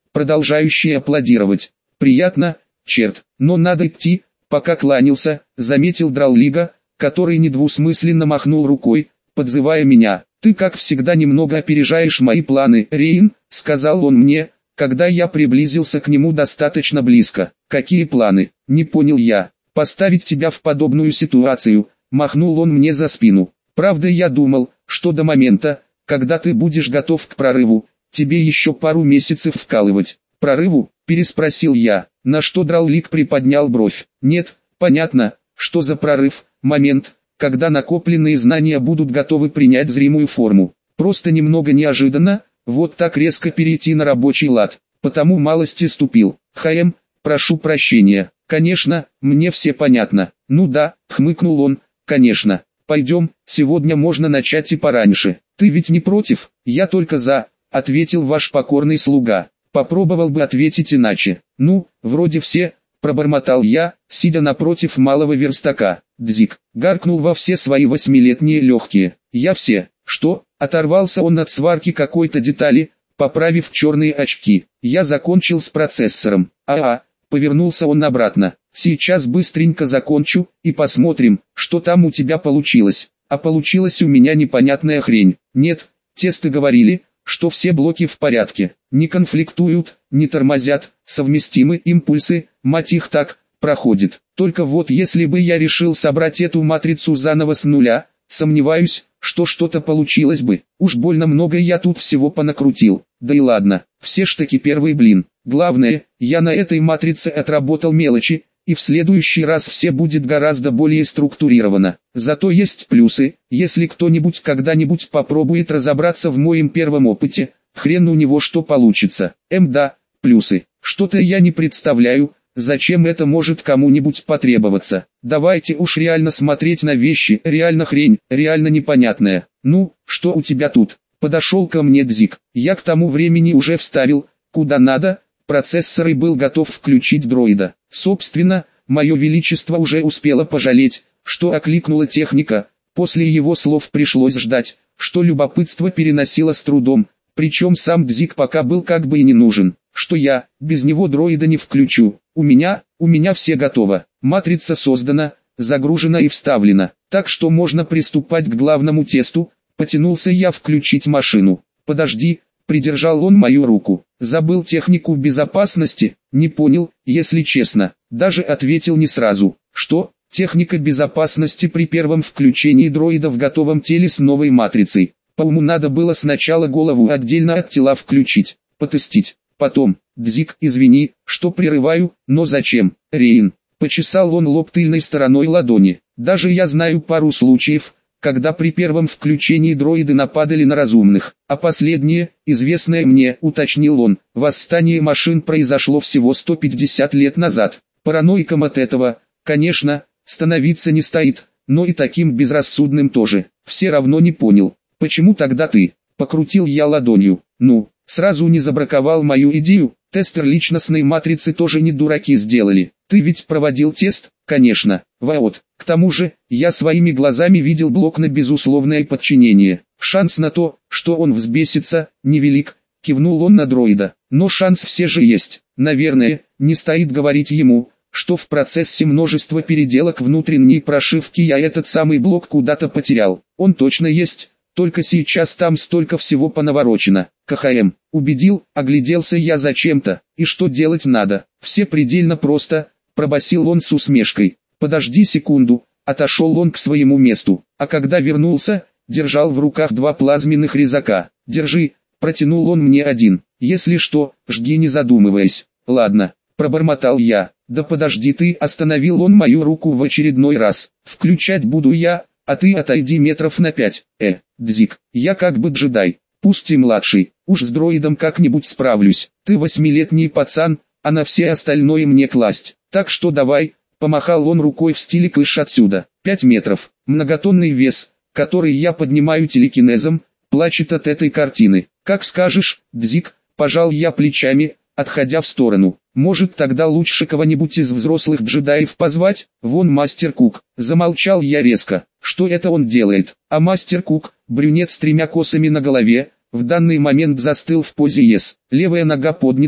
продолжающие аплодировать. Приятно, черт, но надо идти. Пока кланялся, заметил Драллига, который недвусмысленно махнул рукой, подзывая меня. «Ты как всегда немного опережаешь мои планы, Рейн», — сказал он мне, когда я приблизился к нему достаточно близко. «Какие планы?» — не понял я. «Поставить тебя в подобную ситуацию», — махнул он мне за спину. «Правда, я думал, что до момента, когда ты будешь готов к прорыву, тебе еще пару месяцев вкалывать». «Прорыву?» — переспросил я, на что Драллик приподнял бровь. «Нет, понятно, что за прорыв, момент, когда накопленные знания будут готовы принять зримую форму. Просто немного неожиданно, вот так резко перейти на рабочий лад, потому малости ступил. Прошу прощения, конечно, мне все понятно». «Ну да», — хмыкнул он, — «конечно. Пойдем, сегодня можно начать и пораньше. Ты ведь не против?» «Я только за», — ответил ваш покорный слуга. Попробовал бы ответить иначе. «Ну, вроде все», — пробормотал я, сидя напротив малого верстака. «Дзик», — гаркнул во все свои 8-летние легкие. «Я все». «Что?» — оторвался он от сварки какой-то детали, поправив черные очки. «Я закончил с процессором». Повернулся он обратно. «Сейчас быстренько закончу, и посмотрим, что там у тебя получилось». А получилась у меня непонятная хрень. Нет, тесты говорили, что все блоки в порядке, не конфликтуют, не тормозят, совместимы импульсы, мать их так, проходит. Только вот если бы я решил собрать эту матрицу заново с нуля, сомневаюсь, что что-то получилось бы. Уж больно много я тут всего понакрутил. Да и ладно, все ж таки первый блин. Главное, я на этой матрице отработал мелочи, и в следующий раз все будет гораздо более структурировано. Зато есть плюсы, если кто-нибудь когда-нибудь попробует разобраться в моем первом опыте, хрен у него что получится. Да, плюсы. Что-то я не представляю, зачем это может кому-нибудь потребоваться. Давайте уж реально смотреть на вещи, реально хрень, реально непонятная. «Ну, что у тебя тут?» Подошел ко мне Дзик. Я к тому времени уже вставил, куда надо, процессор и был готов включить дроида. Собственно, мое величество уже успело пожалеть, что окликнула техника. После его слов пришлось ждать, что любопытство переносило с трудом, причем сам Дзик пока был как бы и не нужен, что я, без него дроида не включу. У меня все готово, матрица создана, загружена и вставлена, так что можно приступать к главному тесту. Потянулся я включить машину. «Подожди», — придержал он мою руку. «Забыл технику безопасности?» «Не понял, если честно». Даже ответил не сразу. «Что?» «Техника безопасности при первом включении дроида в готовом теле с новой матрицей. По уму надо было сначала голову отдельно от тела включить, потестить. Потом, Дзик, извини, что прерываю, но зачем, Рейн?» Почесал он лоб тыльной стороной ладони. «Даже я знаю пару случаев, когда при первом включении дроиды нападали на разумных, а последнее, известное мне, уточнил он, восстание машин произошло всего 150 лет назад. Параноиком от этого, конечно, становиться не стоит, но и таким безрассудным тоже. Все равно не понял, почему тогда ты?» Покрутил я ладонью. «Ну, сразу не забраковал мою идею, тестер личностной матрицы тоже не дураки сделали. Ты ведь проводил тест?» «Конечно, вот. К тому же, я своими глазами видел блок на безусловное подчинение. Шанс на то, что он взбесится, невелик», — кивнул он на дроида. «Но шанс все же есть. Наверное, не стоит говорить ему, что в процессе множества переделок внутренней прошивки я этот самый блок куда-то потерял. Он точно есть, только сейчас там столько всего понаворочено. Убедил, огляделся я зачем-то, и что делать надо. Все предельно просто», — пробасил он с усмешкой. «Подожди секунду», отошел он к своему месту, а когда вернулся, держал в руках 2 плазменных резака. «Держи», протянул он мне один, «если что, жги не задумываясь». «Ладно», пробормотал я. «Да подожди ты», остановил он мою руку в очередной раз. «Включать буду я, а ты отойди метров на 5. Дзик, я как бы джедай, пусть и младший, уж с дроидом как-нибудь справлюсь. Ты 8-летний пацан, а на все остальное мне класть. Так что давай». Помахал он рукой в стиле «кыш отсюда». 5 метров, многотонный вес, который я поднимаю телекинезом, плачет от этой картины. «Как скажешь, Дзик», пожал я плечами, отходя в сторону. «Может тогда лучше кого-нибудь из взрослых джедаев позвать? Вон Мастер Кук». Замолчал я резко. Что это он делает? А Мастер Кук, брюнет с 3 косами на голове, в данный момент застыл в позе «Ес». Левая нога поднята,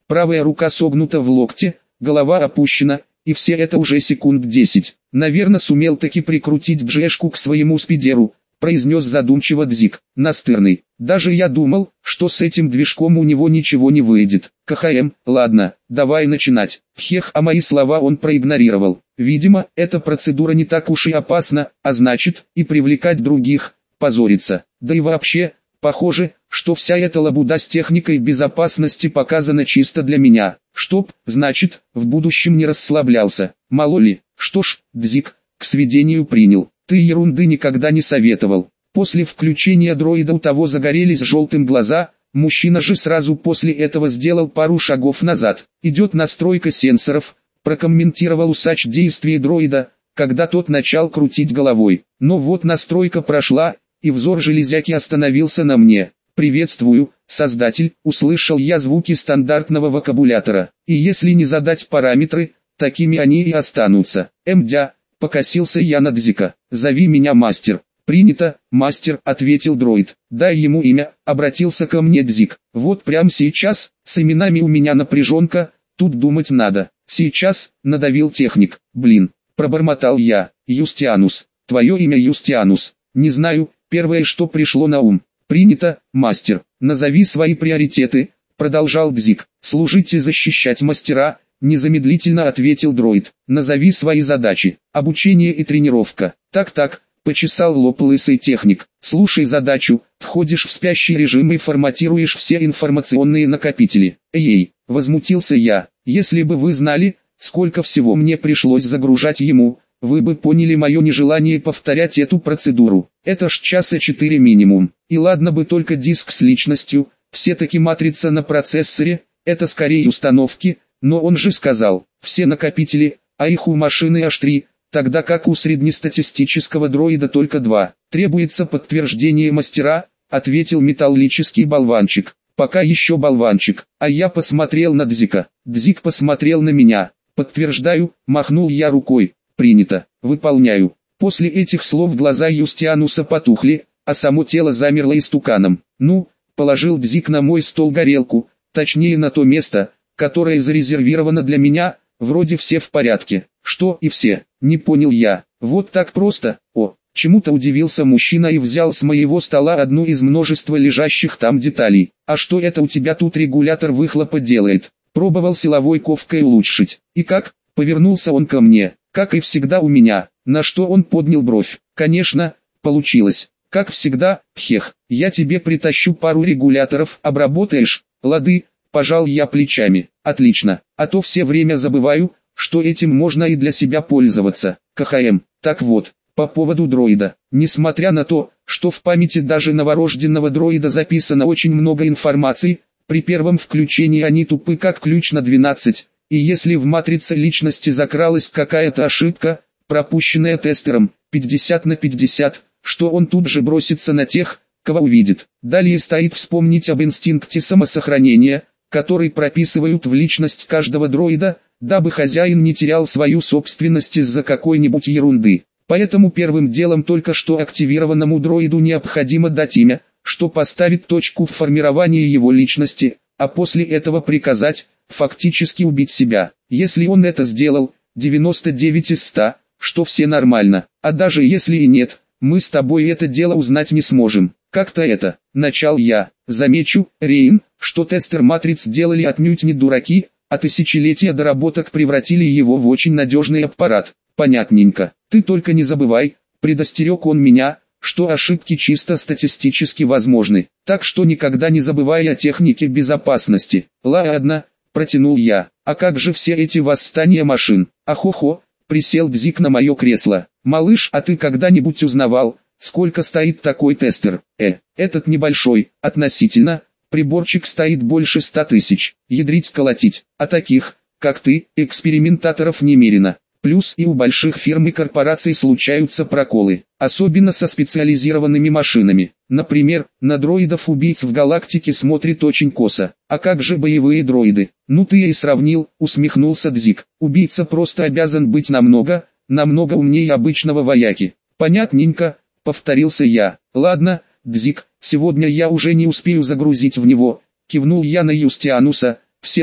правая рука согнута в локте, голова опущена, и все это уже секунд 10. Наверное, сумел таки прикрутить джешку к своему спидеру, произнес задумчиво Дзик. Настырный. Даже я думал, что с этим движком у него ничего не выйдет. КХМ, ладно, давай начинать. Хех, а мои слова он проигнорировал. Видимо, эта процедура не так уж и опасна, а значит, и привлекать других, позориться. Да и вообще, похоже, что вся эта лабуда с техникой безопасности показана чисто для меня. Чтоб, значит, в будущем не расслаблялся. Мало ли. Что ж, Дзик, к сведению принял. Ты ерунды никогда не советовал. После включения дроида у того загорелись желтым глаза, мужчина же сразу после этого сделал пару шагов назад. Идет настройка сенсоров, прокомментировал усач действия дроида, когда тот начал крутить головой. Но вот настройка прошла, и взор железяки остановился на мне. «Приветствую, создатель», услышал я звуки стандартного вокабулятора. И если не задать параметры, такими они и останутся. Мдя, покосился я на Дзика. «Зови меня мастер». «Принято, мастер», ответил дроид. «Дай ему имя», обратился ко мне Дзик. «Вот прямо сейчас, с именами у меня напряженка, тут думать надо». «Сейчас», надавил техник. «Блин», пробормотал я. «Юстианус». «Твое имя Юстианус». «Не знаю, первое, что пришло на ум». «Принято, мастер. Назови свои приоритеты», продолжал Дзик. «Служить и защищать мастера», незамедлительно ответил дроид. «Назови свои задачи». «Обучение и тренировка». «Так-так», почесал лоб лысый техник. «Слушай задачу, входишь в спящий режим и форматируешь все информационные накопители». «Эй», возмутился я, «если бы вы знали, сколько всего мне пришлось загружать ему, вы бы поняли мое нежелание повторять эту процедуру. Это ж часа 4 минимум. И ладно бы только диск с личностью, все-таки матрица на процессоре, это скорее установки, но он же сказал, все накопители, а их у машины аж 3, тогда как у среднестатистического дроида только 2. Требуется подтверждение мастера, ответил металлический болванчик. Пока еще болванчик, а я посмотрел на Дзика. Дзик посмотрел на меня. Подтверждаю, махнул я рукой. «Принято, выполняю». После этих слов глаза Юстиануса потухли, а само тело замерло истуканом. «Ну», положил Дзик на мой стол горелку, точнее на то место, которое зарезервировано для меня, вроде все в порядке. «Что и все?» Не понял я. «Вот так просто?» О, чему-то удивился мужчина и взял с моего стола одну из множества лежащих там деталей. «А что это у тебя тут регулятор выхлопа делает?» Пробовал силовой ковкой улучшить. «И как?» Повернулся он ко мне. «Как и всегда у меня», на что он поднял бровь. «Конечно, получилось. Как всегда, хех, я тебе притащу пару регуляторов, обработаешь?» «Лады», пожал я плечами. «Отлично, а то все время забываю, что этим можно и для себя пользоваться». КХМ. Так вот, по поводу дроида. Несмотря на то, что в памяти даже новорожденного дроида записано очень много информации, при первом включении они тупы как ключ на 12. И если в матрице личности закралась какая-то ошибка, пропущенная тестером, 50 на 50, что он тут же бросится на тех, кого увидит. Далее стоит вспомнить об инстинкте самосохранения, который прописывают в личность каждого дроида, дабы хозяин не терял свою собственность из-за какой-нибудь ерунды. Поэтому первым делом только что активированному дроиду необходимо дать имя, что поставит точку в формировании его личности, а после этого приказать, фактически убить себя. Если он это сделал, 99 из 100, что все нормально, а даже если и нет, мы с тобой это дело узнать не сможем. Как-то это, начал я. Замечу, Рейн, что тестер матриц делали отнюдь не дураки, а тысячелетия доработок превратили его в очень надежный аппарат. Понятненько. Ты только не забывай, предостерег он меня, что ошибки чисто статистически возможны. Так что никогда не забывай о технике безопасности. Ладно, протянул я. А как же все эти восстания машин? Ахо-хо, присел Дзик на мое кресло. Малыш, а ты когда-нибудь узнавал, сколько стоит такой тестер? Этот небольшой, относительно, приборчик стоит больше 100 тысяч. Ядрить колотить. А таких, как ты, экспериментаторов немерено. Плюс и у больших фирм и корпораций случаются проколы, особенно со специализированными машинами. Например, на дроидов-убийц в галактике смотрит очень косо. А как же боевые дроиды? Ну ты и сравнил, усмехнулся Дзик. Убийца просто обязан быть намного умнее обычного вояки. Понятненько, повторился я. Ладно, Дзик, сегодня я уже не успею загрузить в него, кивнул я на Юстиануса, все то,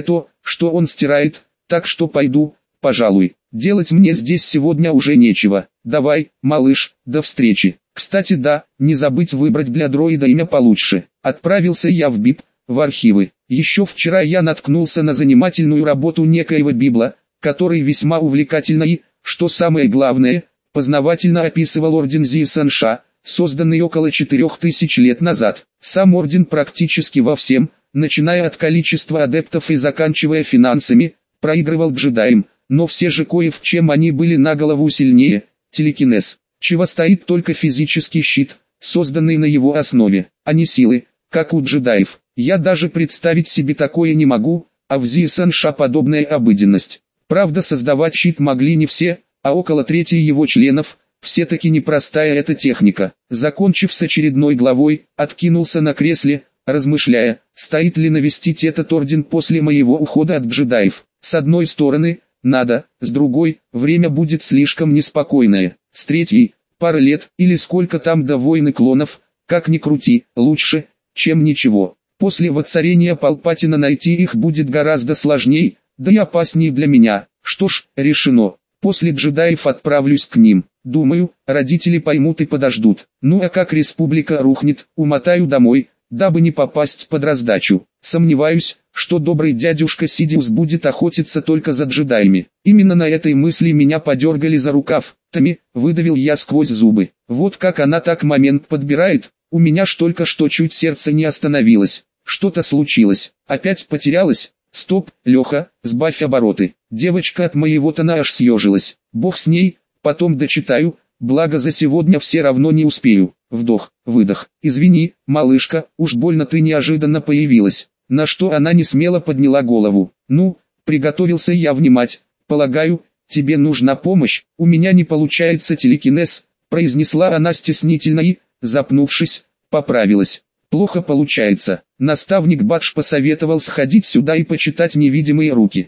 что он стирает, так что пойду, пожалуй. Делать мне здесь сегодня уже нечего. Давай, малыш, до встречи. Кстати, да, не забыть выбрать для дроида имя получше. Отправился я в БИП, в архивы. Еще вчера я наткнулся на занимательную работу некоего Библа, который весьма увлекательно и, что самое главное, познавательно описывал орден Зиесанша, созданный около 4000 лет назад. Сам орден практически во всем, начиная от количества адептов и заканчивая финансами, проигрывал джедаям, но все же кое в чем они были на голову сильнее, телекинез, чего стоит только физический щит, созданный на его основе, а не силы, как у джедаев. Я даже представить себе такое не могу, а в Зиесанша подобная обыденность. Правда, создавать щит могли не все, а около трети его членов, все-таки непростая эта техника. Закончив с очередной главой, откинулся на кресле, размышляя, стоит ли навестить этот орден после моего ухода от джедаев. С одной стороны, надо, с другой, время будет слишком неспокойное. С третьей, пара лет, или сколько там до войны клонов, как ни крути, лучше, чем ничего. После воцарения Палпатина найти их будет гораздо сложней, да и опаснее для меня. Что ж, решено. После джедаев отправлюсь к ним. Думаю, родители поймут и подождут. Ну а как республика рухнет, умотаю домой, дабы не попасть под раздачу. Сомневаюсь, что добрый дядюшка Сидиус будет охотиться только за джедаями. Именно на этой мысли меня подергали за рукав. Тами, выдавил я сквозь зубы. Вот как она так момент подбирает, у меня ж только что чуть сердце не остановилось. Что-то случилось, опять потерялась. Стоп, Леха, сбавь обороты. Девочка от моего тона аж съежилась. Бог с ней, потом дочитаю, благо за сегодня все равно не успею. Вдох, выдох. Извини, малышка, уж больно ты неожиданно появилась. На что она не смело подняла голову. Ну, приготовился я внимать. Полагаю, тебе нужна помощь, у меня не получается телекинез, произнесла она стеснительно и, запнувшись, поправилась. Плохо получается. Наставник Бадж посоветовал сходить сюда и почитать «Невидимые руки».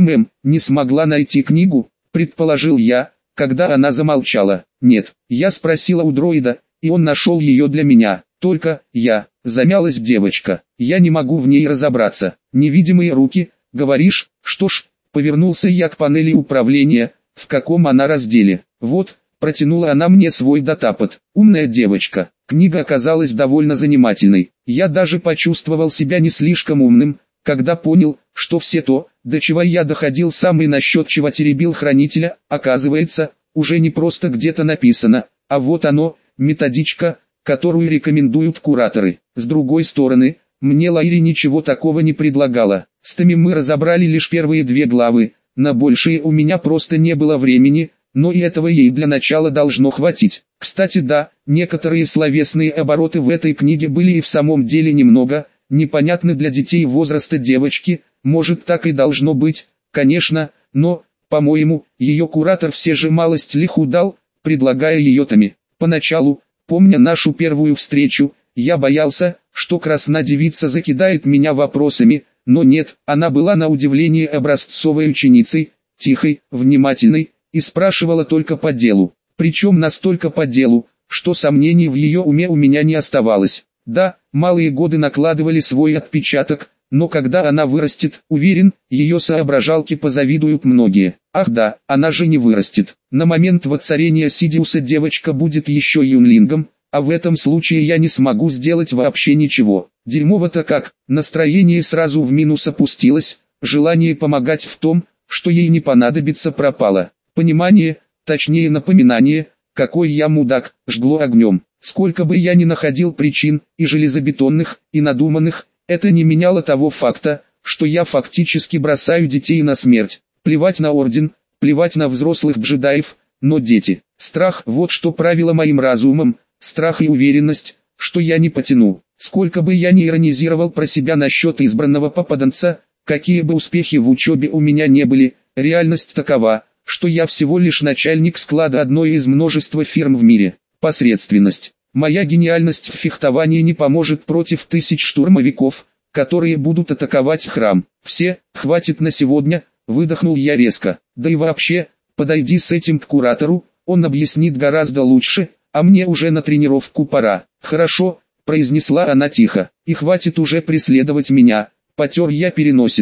Не смогла найти книгу, предположил я, когда она замолчала. Нет, я спросила у дроида, и он нашел ее для меня. Только, замялась девочка, я не могу в ней разобраться. «Невидимые руки», говоришь, что ж, повернулся я к панели управления, в каком она разделе. Вот, протянула она мне свой датапад. Умная девочка. Книга оказалась довольно занимательной. Я даже почувствовал себя не слишком умным, когда понял, что все то, до чего я доходил сам и насчет чего теребил хранителя, оказывается, уже не просто где-то написано, а вот оно, методичка, которую рекомендуют кураторы. С другой стороны, мне Лайри ничего такого не предлагала. С Тами мы разобрали лишь первые 2 главы, на большие у меня просто не было времени, но и этого ей для начала должно хватить. Кстати, да, некоторые словесные обороты в этой книге были и в самом деле немного непонятны для детей возраста девочки, может так и должно быть, конечно, но, по-моему, ее куратор все же малость лиху дал, предлагая ее Тами. Поначалу, помня нашу первую встречу, я боялся, что красна девица закидает меня вопросами, но нет, она была на удивление образцовой ученицей, тихой, внимательной, и спрашивала только по делу. Причем настолько по делу, что сомнений в ее уме у меня не оставалось. Да, малые годы накладывали свой отпечаток, но когда она вырастет, уверен, ее соображалки позавидуют многие. Ах да, она же не вырастет. На момент воцарения Сидиуса девочка будет еще юнлингом, а в этом случае я не смогу сделать вообще ничего. Дерьмово-то как, настроение сразу в минус опустилось, желание помогать в том, что ей не понадобится, пропало. Понимание, точнее напоминание, какой я мудак, жгло огнем. Сколько бы я ни находил причин, и железобетонных, и надуманных, это не меняло того факта, что я фактически бросаю детей на смерть. Плевать на орден, плевать на взрослых джедаев, но дети. Страх, вот что правило моим разумом, страх и уверенность, что я не потяну. Сколько бы я ни иронизировал про себя насчет избранного попаданца, какие бы успехи в учебе у меня не были, реальность такова, что я всего лишь начальник склада одной из множества фирм в мире. Посредственность. Моя гениальность в фехтовании не поможет против 1000 штурмовиков, которые будут атаковать храм. Все, хватит на сегодня, выдохнул я резко. Да и вообще, подойди с этим к куратору, он объяснит гораздо лучше, а мне уже на тренировку пора. Хорошо, произнесла она тихо, и хватит уже преследовать меня. Потер я переносицу.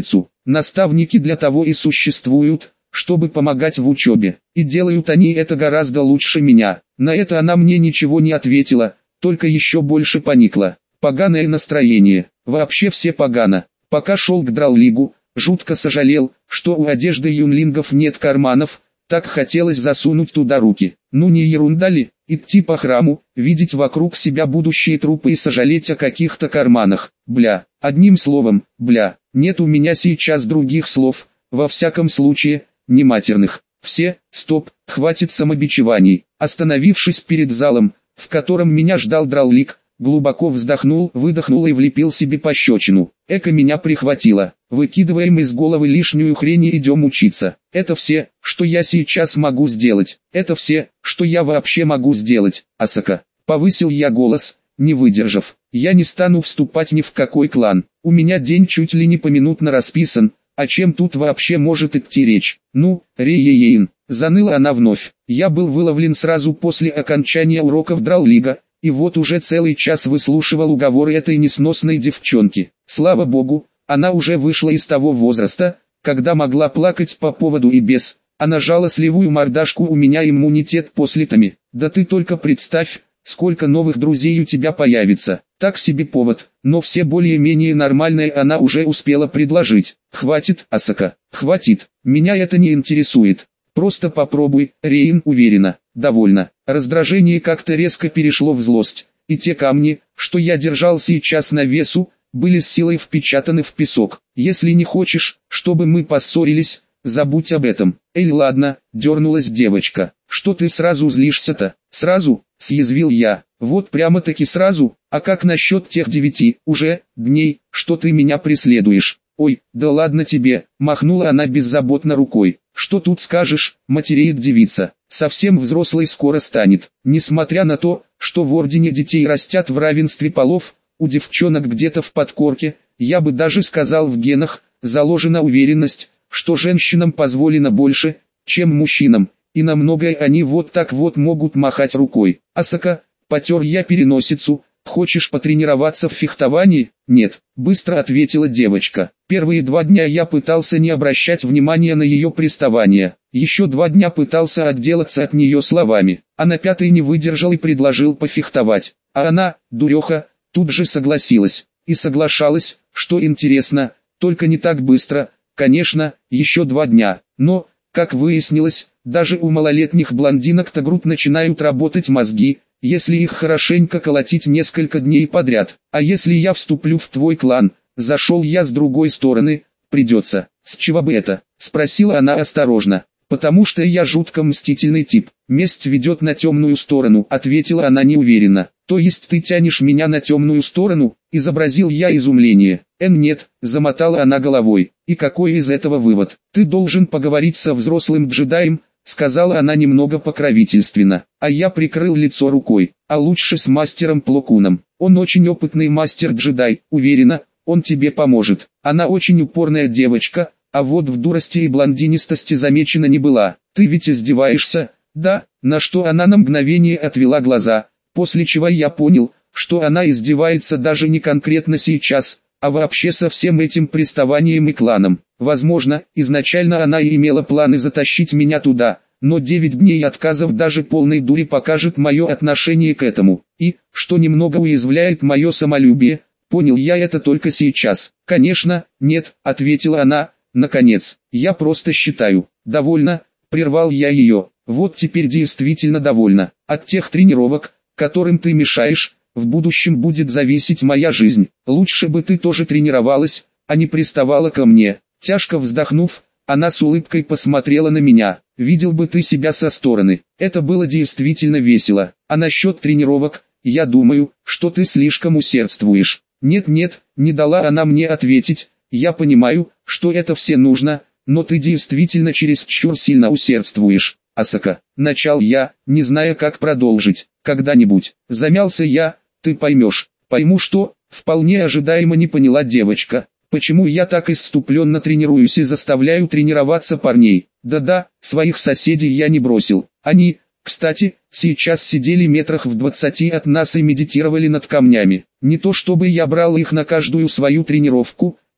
Наставники для того и существуют, чтобы помогать в учебе. И делают они это гораздо лучше меня. На это она мне ничего не ответила, только еще больше поникла. Поганое настроение. Вообще все погано. Пока шел к Драллигу, жутко сожалел, что у одежды юнлингов нет карманов, так хотелось засунуть туда руки. Ну не ерунда ли, идти по храму, видеть вокруг себя будущие трупы и сожалеть о каких-то карманах. Бля, одним словом, бля, нет у меня сейчас других слов, во всяком случае, не матерных. Все, стоп, хватит самобичеваний. Остановившись перед залом, в котором меня ждал Драллиг, глубоко вздохнул, выдохнул и влепил себе пощечину. Эко меня прихватило. Выкидываем из головы лишнюю хрень и идем учиться. Это все, что я сейчас могу сделать. Это все, что я вообще могу сделать. Асака. Повысил я голос, не выдержав. Я не стану вступать ни в какой клан. У меня день чуть ли не поминутно расписан. О чем тут вообще может идти речь? Ну, Реейн. Заныла она вновь. Я был выловлен сразу после окончания уроков Драллига. И вот уже целый час выслушивал уговоры этой несносной девчонки. Слава богу, она уже вышла из того возраста, когда могла плакать по поводу и без. Она жалостливую мордашку у меня иммунитет после томи. Да ты только представь, сколько новых друзей у тебя появится. Так себе повод, но все более-менее нормальные она уже успела предложить. Хватит, Асака, хватит, меня это не интересует. Просто попробуй, Рейн уверена, довольно. Раздражение как-то резко перешло в злость, и те камни, что я держал сейчас на весу, были с силой впечатаны в песок. Если не хочешь, чтобы мы поссорились, забудь об этом. Эй, ладно, дернулась девочка. Что ты сразу злишься-то? Сразу, съязвил я. Вот прямо-таки сразу, а как насчет тех 9 дней, что ты меня преследуешь? Ой, да ладно тебе, махнула она беззаботно рукой. Что тут скажешь, матереет девица, совсем взрослой скоро станет. Несмотря на то, что в ордене детей растят в равенстве полов, у девчонок где-то в подкорке, я бы даже сказал в генах, заложена уверенность, что женщинам позволено больше, чем мужчинам, и на многое они вот так вот могут махать рукой. Асака, потер я переносицу, хочешь потренироваться в фехтовании? Нет, быстро ответила девочка. Первые 2 дня я пытался не обращать внимания на ее приставания. Еще 2 дня пытался отделаться от нее словами. А на 5-й не выдержал и предложил пофехтовать. А она, дуреха, тут же согласилась. И соглашалась, что интересно, только не так быстро. Конечно, еще 2 дня. Но, как выяснилось, даже у малолетних блондинок-то грудь начинают работать мозги, если их хорошенько колотить несколько дней подряд. А если я вступлю в твой клан, зашел я с другой стороны, придется. С чего бы это? Спросила она осторожно. Потому что я жутко мстительный тип. Месть ведет на темную сторону, ответила она неуверенно. То есть ты тянешь меня на темную сторону? Изобразил я изумление. Нет, замотала она головой. И какой из этого вывод? Ты должен поговорить со взрослым джедаем, сказала она немного покровительственно, а я прикрыл лицо рукой, а лучше с мастером Плокуном. Он очень опытный мастер-джедай, уверена, он тебе поможет. Она очень упорная девочка, а вот в дурости и блондинистости замечена не была. Ты ведь издеваешься? Да, на что она на мгновение отвела глаза, после чего я понял, что она издевается даже не конкретно сейчас, а вообще со всем этим приставанием и кланом. Возможно, изначально она и имела планы затащить меня туда, но 9 дней отказов даже полной дури покажет мое отношение к этому. И, что немного уязвляет мое самолюбие, понял я это только сейчас. Конечно, нет, ответила она, наконец, я просто считаю. Довольно, прервал я ее, вот теперь действительно довольна. От тех тренировок, которым ты мешаешь, в будущем будет зависеть моя жизнь. Лучше бы ты тоже тренировалась, а не приставала ко мне. Тяжко вздохнув, она с улыбкой посмотрела на меня. Видел бы ты себя со стороны. Это было действительно весело. А насчет тренировок, я думаю, что ты слишком усердствуешь. Нет, не дала она мне ответить. Я понимаю, что это все нужно, но ты действительно чересчур сильно усердствуешь. Асака, начал я, не зная как продолжить. Когда-нибудь, замялся я, ты поймешь. Пойму что, вполне ожидаемо не поняла девочка. Почему я так исступленно тренируюсь и заставляю тренироваться парней? Да-да, своих соседей я не бросил. Они, кстати, сейчас сидели метрах в 20 от нас и медитировали над камнями. Не то чтобы я брал их на каждую свою тренировку,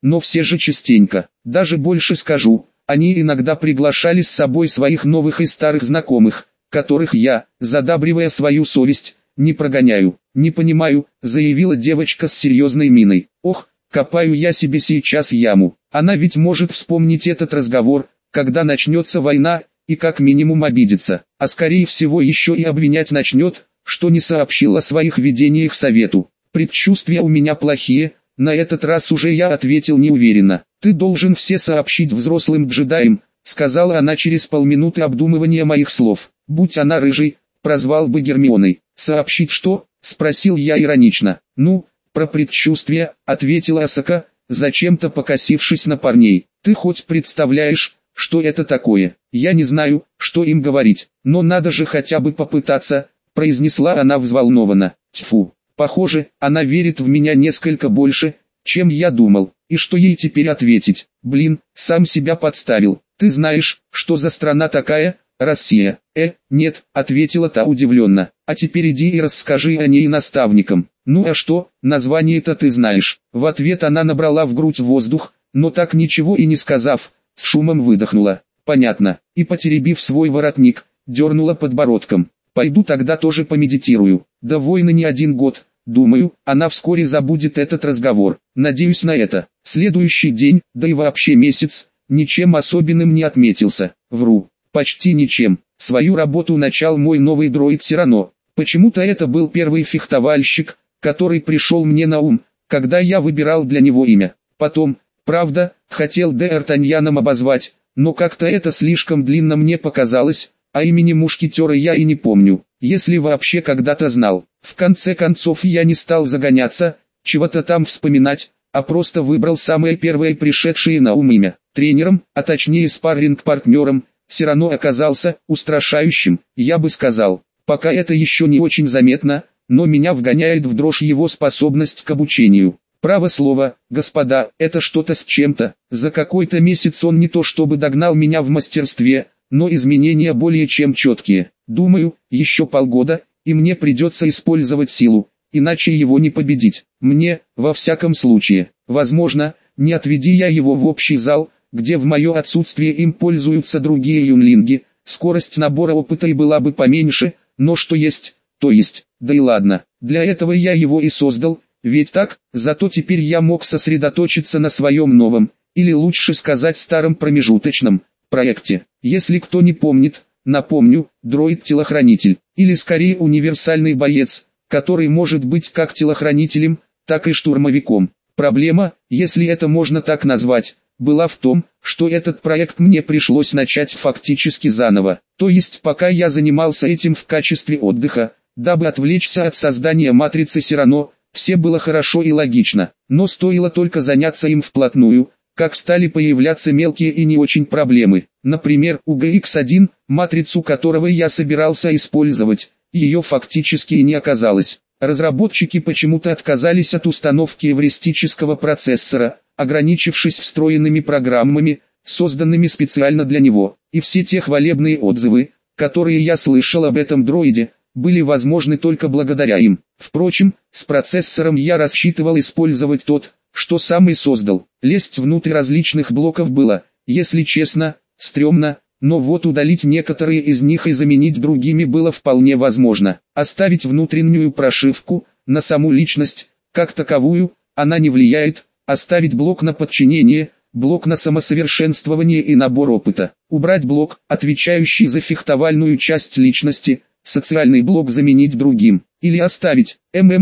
но все же частенько. Даже больше скажу, они иногда приглашали с собой своих новых и старых знакомых, которых я, задабривая свою совесть, не прогоняю. «Не понимаю», — заявила девочка с серьезной миной. «Ох, копаю я себе сейчас яму. Она ведь может вспомнить этот разговор, когда начнется война, и как минимум обидеться, а скорее всего еще и обвинять начнет, что не сообщил о своих видениях совету. Предчувствия у меня плохие». На этот раз уже я ответил неуверенно. «Ты должен все сообщить взрослым джедаям», — сказала она через полминуты обдумывания моих слов. «Будь она рыжей, прозвал бы Гермионой». «Сообщить что?» — спросил я иронично. «Ну, про предчувствие», — ответила Асака, зачем-то покосившись на парней. «Ты хоть представляешь, что это такое?» «Я не знаю, что им говорить, но надо же хотя бы попытаться», — произнесла она взволнованно. «Тьфу. Похоже, она верит в меня несколько больше, чем я думал. И что ей теперь ответить? Блин, сам себя подставил. Ты знаешь, что за страна такая? Россия. Нет, ответила та удивленно. А теперь иди и расскажи о ней наставникам. Ну а что, название-то ты знаешь. В ответ она набрала в грудь воздух, но так ничего и не сказав, с шумом выдохнула. Понятно. И потеребив свой воротник, дернула подбородком. Пойду тогда тоже помедитирую. До войны не 1 год. Думаю, она вскоре забудет этот разговор. Надеюсь на это. Следующий день, да и вообще месяц, ничем особенным не отметился. Вру. Почти ничем. Свою работу начал мой новый дроид Сирано. Почему-то это был первый фехтовальщик, который пришел мне на ум, когда я выбирал для него имя. Потом, правда, хотел Д'Артаньяном обозвать, но как-то это слишком длинно мне показалось, а имени мушкетера я и не помню, если вообще когда-то знал. В конце концов я не стал загоняться, чего-то там вспоминать, а просто выбрал самое первое пришедшее на ум имя. Тренером, а точнее спарринг-партнером, Сирано оказался устрашающим, я бы сказал. Пока это еще не очень заметно, но меня вгоняет в дрожь его способность к обучению. Право слово, господа, это что-то с чем-то. За какой-то месяц он не то чтобы догнал меня в мастерстве, но изменения более чем четкие. Думаю, еще полгода, и мне придется использовать силу, иначе его не победить. Мне, во всяком случае, возможно, не отведи я его в общий зал, где в мое отсутствие им пользуются другие юнлинги, скорость набора опыта и была бы поменьше, но что есть, то есть. Да и ладно, для этого я его и создал, ведь так, зато теперь я мог сосредоточиться на своем новом, или лучше сказать старом промежуточном, проекте. Если кто не помнит, напомню, дроид-телохранитель, или скорее универсальный боец, который может быть как телохранителем, так и штурмовиком. Проблема, если это можно так назвать, была в том, что этот проект мне пришлось начать фактически заново. То есть пока я занимался этим в качестве отдыха, дабы отвлечься от создания матрицы Сирано, все было хорошо и логично. Но стоило только заняться им вплотную, как стали появляться мелкие и не очень проблемы. Например, у GX1, матрицу которого я собирался использовать, ее фактически и не оказалось. Разработчики почему-то отказались от установки эвристического процессора, ограничившись встроенными программами, созданными специально для него. И все те хвалебные отзывы, которые я слышал об этом дроиде, были возможны только благодаря им. Впрочем, с процессором я рассчитывал использовать тот, что сам и создал. Лезть внутрь различных блоков было, если честно, стрёмно, но вот удалить некоторые из них и заменить другими было вполне возможно. Оставить внутреннюю прошивку, на саму личность, как таковую, она не влияет, оставить блок на подчинение, блок на самосовершенствование и набор опыта. Убрать блок, отвечающий за фехтовальную часть личности, социальный блок заменить другим. Или оставить,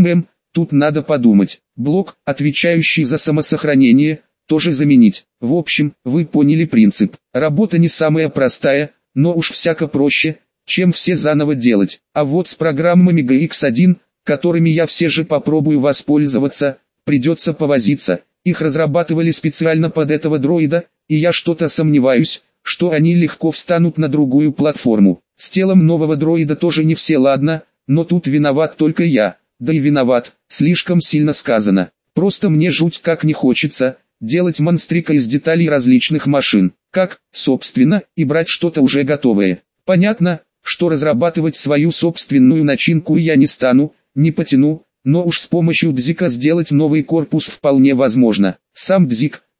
тут надо подумать, блок, отвечающий за самосохранение, тоже заменить. В общем, вы поняли принцип. Работа не самая простая, но уж всяко проще, чем все заново делать. А вот с программами GX1, которыми я все же попробую воспользоваться, придется повозиться. Их разрабатывали специально под этого дроида, и я что-то сомневаюсь, что они легко встанут на другую платформу. С телом нового дроида тоже не все ладно, но тут виноват только я. Да и виноват, слишком сильно сказано. Просто мне жуть как не хочется делать монстрика из деталей различных машин, как, собственно, и брать что-то уже готовое. Понятно, что разрабатывать свою собственную начинку я не стану, не потяну, но уж с помощью Дзика сделать новый корпус вполне возможно. Сам Дзик,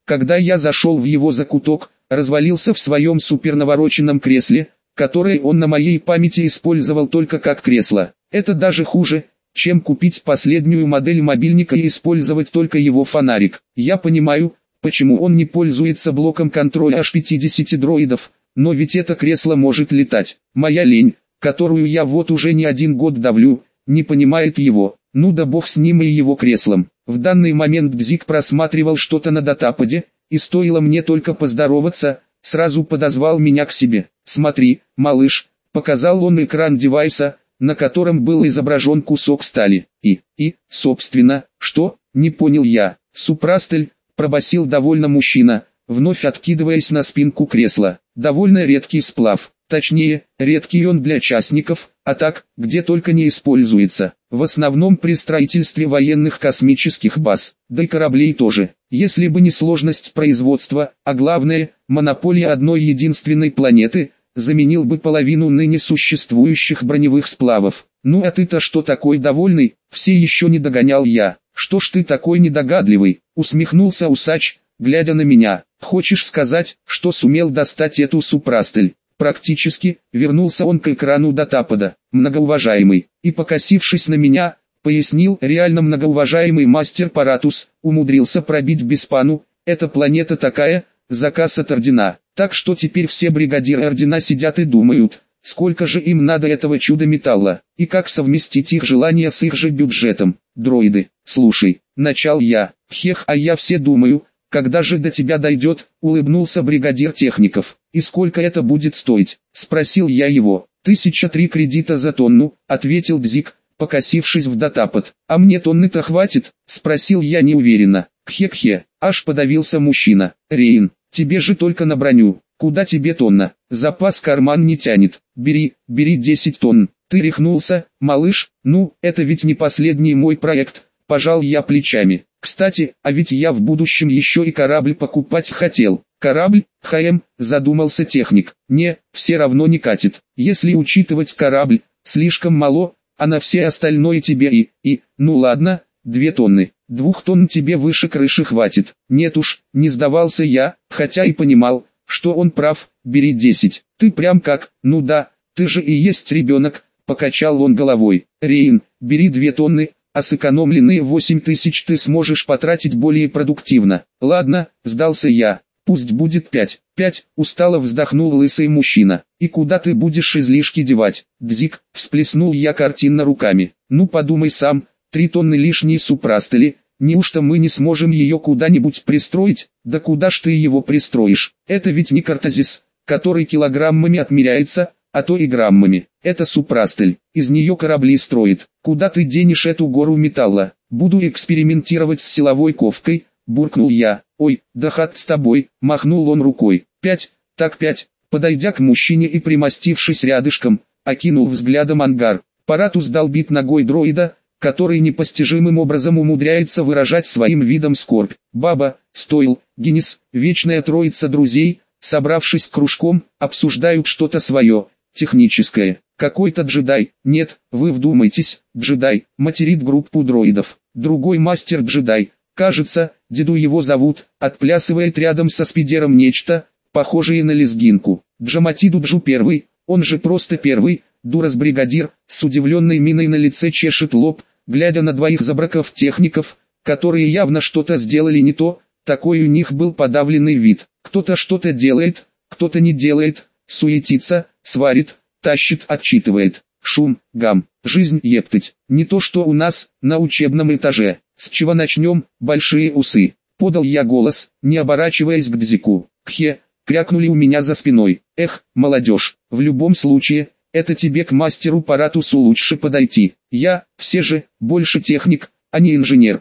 Когда я зашел в его закуток, развалился в своем супернавороченном кресле, которое он на моей памяти использовал только как кресло. Это даже хуже, чем купить последнюю модель мобильника и использовать только его фонарик. Я понимаю, почему он не пользуется блоком контроля аж 50 дроидов, но ведь это кресло может летать. Моя лень, которую я вот уже не один год давлю, не понимает его. Ну да бог с ним и его креслом. В данный момент Бзик просматривал что-то на датападе, и стоило мне только поздороваться, сразу подозвал меня к себе. «Смотри, малыш», показал он экран девайса, на котором был изображен кусок стали. Собственно, что, не понял я. «Супрастель», пробасил довольно мужчина, вновь откидываясь на спинку кресла. «Довольно редкий сплав. Точнее, редкий он для частников, а так, где только не используется. В основном при строительстве военных космических баз, да и кораблей тоже. Если бы не сложность производства, а главное, монополия одной единственной планеты, заменил бы половину ныне существующих броневых сплавов. Ну а ты-то что такой довольный, все еще не догонял я. Что ж ты такой недогадливый, усмехнулся усач, глядя на меня. Хочешь сказать, что сумел достать эту супрастель? Практически, вернулся он к экрану датапада. Многоуважаемый, и покосившись на меня, пояснил, реально многоуважаемый мастер Паратус, умудрился пробить Беспану, эта планета такая, заказ от ордена. Так что теперь все бригадиры ордена сидят и думают, сколько же им надо этого чуда металла, и как совместить их желания с их же бюджетом. Дроиды, слушай, начал я, а я все думаю, когда же до тебя дойдет, улыбнулся бригадир техников. И сколько это будет стоить, спросил я его. 1003 кредита за тонну, ответил Бзик, покосившись в датапад. А мне тонны-то хватит, спросил я неуверенно. Кхе-кхе, аж подавился мужчина. Рейн, тебе же только на броню, куда тебе тонна, запас карман не тянет, бери 10 тонн. Ты рехнулся, малыш, ну, это ведь не последний мой проект, пожал я плечами. Кстати, а ведь я в будущем еще и корабль покупать хотел. Корабль, задумался техник. Не, все равно не катит. Если учитывать корабль, слишком мало, а на все остальное тебе ну ладно, 2 тонны. 2 тонн тебе выше крыши хватит. Нет уж, не сдавался я, хотя и понимал, что он прав, бери 10. Ты прям как, ну да, ты же и есть ребенок, покачал он головой. Рейн, бери 2 тонны, а сэкономленные 8000 ты сможешь потратить более продуктивно. Ладно, сдался я. Пусть будет 5. 5, устало вздохнул лысый мужчина. И куда ты будешь излишки девать? Бзик, всплеснул я картинно руками. Ну подумай сам, 3 тонны лишней супрастели, неужто мы не сможем ее куда-нибудь пристроить? Да куда ж ты его пристроишь? Это ведь не картазис, который килограммами отмеряется, а то и граммами. Это супрастель, из нее корабли строит. Куда ты денешь эту гору металла? Буду экспериментировать с силовой ковкой, буркнул я. Ой, да хат с тобой, махнул он рукой. 5, так 5, подойдя к мужчине и примостившись рядышком, окинул взглядом ангар. Паратус долбит ногой дроида, который непостижимым образом умудряется выражать своим видом скорбь. Баба, Стойл, Генис, вечная троица друзей, собравшись кружком, обсуждают что-то свое, техническое. Какой-то джедай, нет, вы вдумайтесь, джедай, материт группу дроидов. Другой мастер-джедай, кажется, деду его зовут, отплясывает рядом со спидером нечто, похожее на лезгинку. Джаматиду Джу первый, он же просто первый, дурас-бригадир, с удивленной миной на лице чешет лоб, глядя на двоих забраков техников, которые явно что-то сделали не то, такой у них был подавленный вид. Кто-то что-то делает, кто-то не делает, суетится, сварит, тащит, отчитывает. Шум, гам, жизнь ептыть, не то что у нас, на учебном этаже. С чего начнем, большие усы? Подал я голос, не оборачиваясь к Бзику. Крякнули у меня за спиной. Эх, молодежь, в любом случае, это тебе к мастеру Паратусу лучше подойти. Я, все же, больше техник, а не инженер.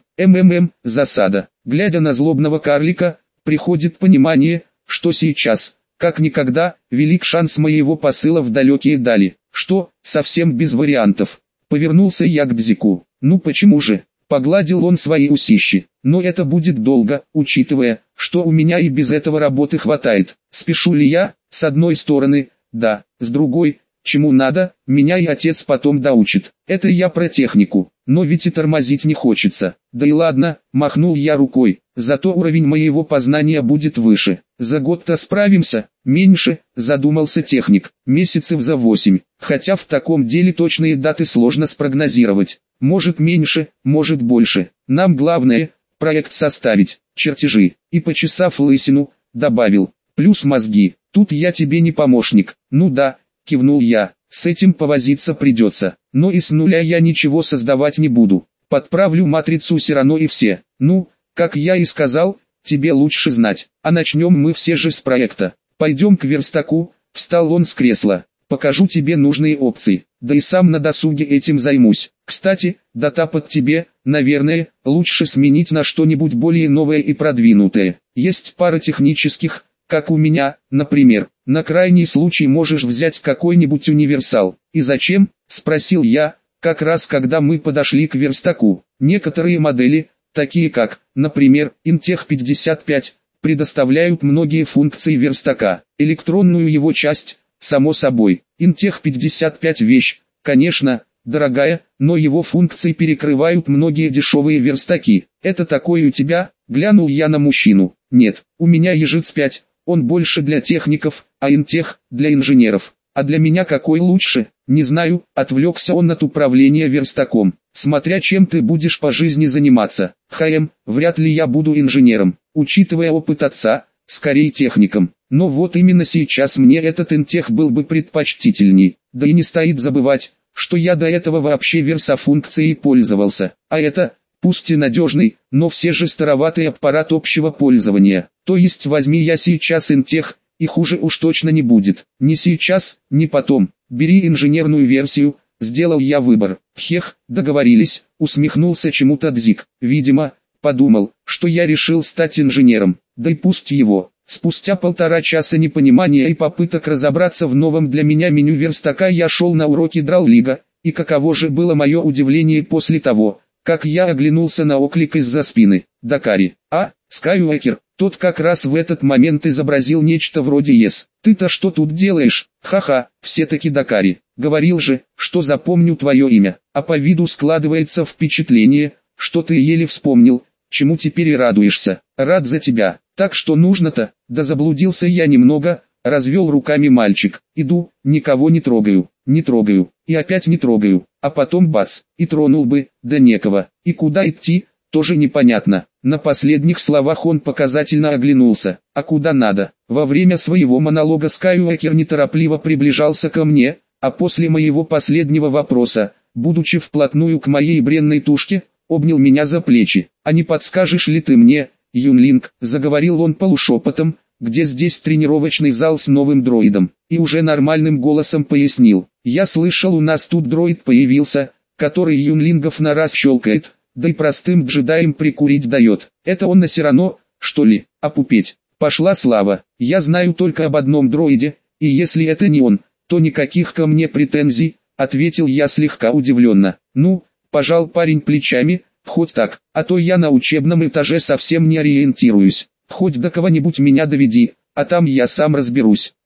Засада. Глядя на злобного карлика, приходит понимание, что сейчас, как никогда, велик шанс моего посыла в далекие дали. Что, совсем без вариантов. Повернулся я к Бзику. Ну почему же? Погладил он свои усищи. Но это будет долго, учитывая, что у меня и без этого работы хватает. Спешу ли я? С одной стороны, да, с другой, чему надо, меня и отец потом доучит. Это я про технику. но ведь и тормозить не хочется. Да и ладно, махнул я рукой, зато уровень моего познания будет выше. За год-то справимся, меньше, задумался техник, месяцев за 8, хотя в таком деле точные даты сложно спрогнозировать. Может меньше, может больше. Нам главное, проект составить, чертежи, и почесав лысину, добавил, плюс мозги, тут я тебе не помощник. Ну да, кивнул я, с этим повозиться придется, но и с нуля я ничего создавать не буду. Подправлю матрицу Сирано и все. Ну, как я и сказал, тебе лучше знать. А начнем мы все же с проекта. Пойдем к верстаку, встал он с кресла. Покажу тебе нужные опции, да и сам на досуге этим займусь. Кстати, дата под тебе, наверное, лучше сменить на что-нибудь более новое и продвинутое. Есть пара технических, как у меня, например. На крайний случай можешь взять какой-нибудь универсал. И зачем? Спросил я, как раз когда мы подошли к верстаку. Некоторые модели, такие как, например, Intech 55, предоставляют многие функции верстака. Электронную его часть, само собой. Intech 55 вещь, конечно, дорогая, но его функции перекрывают многие дешевые верстаки. Это такой у тебя? Глянул я на мужчину. Нет, у меня EJITS 5, он больше для техников, а Intech для инженеров. А для меня какой лучше? Не знаю, отвлекся он от управления верстаком. Смотря чем ты будешь по жизни заниматься. Вряд ли я буду инженером, учитывая опыт отца, скорее техником. Но вот именно сейчас мне этот Intech был бы предпочтительней. Да и не стоит забывать, что я до этого вообще версофункцией пользовался. А это, пусть и надежный, но все же староватый аппарат общего пользования. То есть возьми я сейчас Intech, и хуже уж точно не будет. Не сейчас, не потом. Бери инженерную версию, сделал я выбор. Хех, договорились, усмехнулся чему-то Дзик. Видимо, подумал, что я решил стать инженером. Да и пусть его. Спустя 1,5 часа непонимания и попыток разобраться в новом для меня меню верстака я шел на уроки драл-лига, и каково же было мое удивление после того, как я оглянулся на оклик из-за спины. Дакари, Скайуокер. Тот как раз в этот момент изобразил нечто вроде «Ес». «Ты-то что тут делаешь? Ха-ха, все-таки Дакари. Говорил же, что запомню твое имя». А по виду складывается впечатление, что ты еле вспомнил, чему теперь и радуешься. Рад за тебя. Так что нужно-то? Да заблудился я немного, развел руками мальчик. Иду, никого не трогаю, и опять не трогаю. А потом бац, и тронул бы, да некого. И куда идти? Тоже непонятно. На последних словах он показательно оглянулся. А куда надо? Во время своего монолога Скайуокер неторопливо приближался ко мне, а после моего последнего вопроса, будучи вплотную к моей бренной тушке, обнял меня за плечи. «А не подскажешь ли ты мне, Юнлинг?» — заговорил он полушепотом, «где здесь тренировочный зал с новым дроидом?» И уже нормальным голосом пояснил. «Я слышал, у нас тут дроид появился, который юнлингов на раз щелкает, да и простым джедаям прикурить дает. Это он на Сирано, что ли? А пупеть? Пошла слава. Я знаю только об одном дроиде, и если это не он, то никаких ко мне претензий», — ответил я слегка удивленно. «Ну, пожал парень плечами, хоть так, а то я на учебном этаже совсем не ориентируюсь. Хоть до кого-нибудь меня доведи, а там я сам разберусь».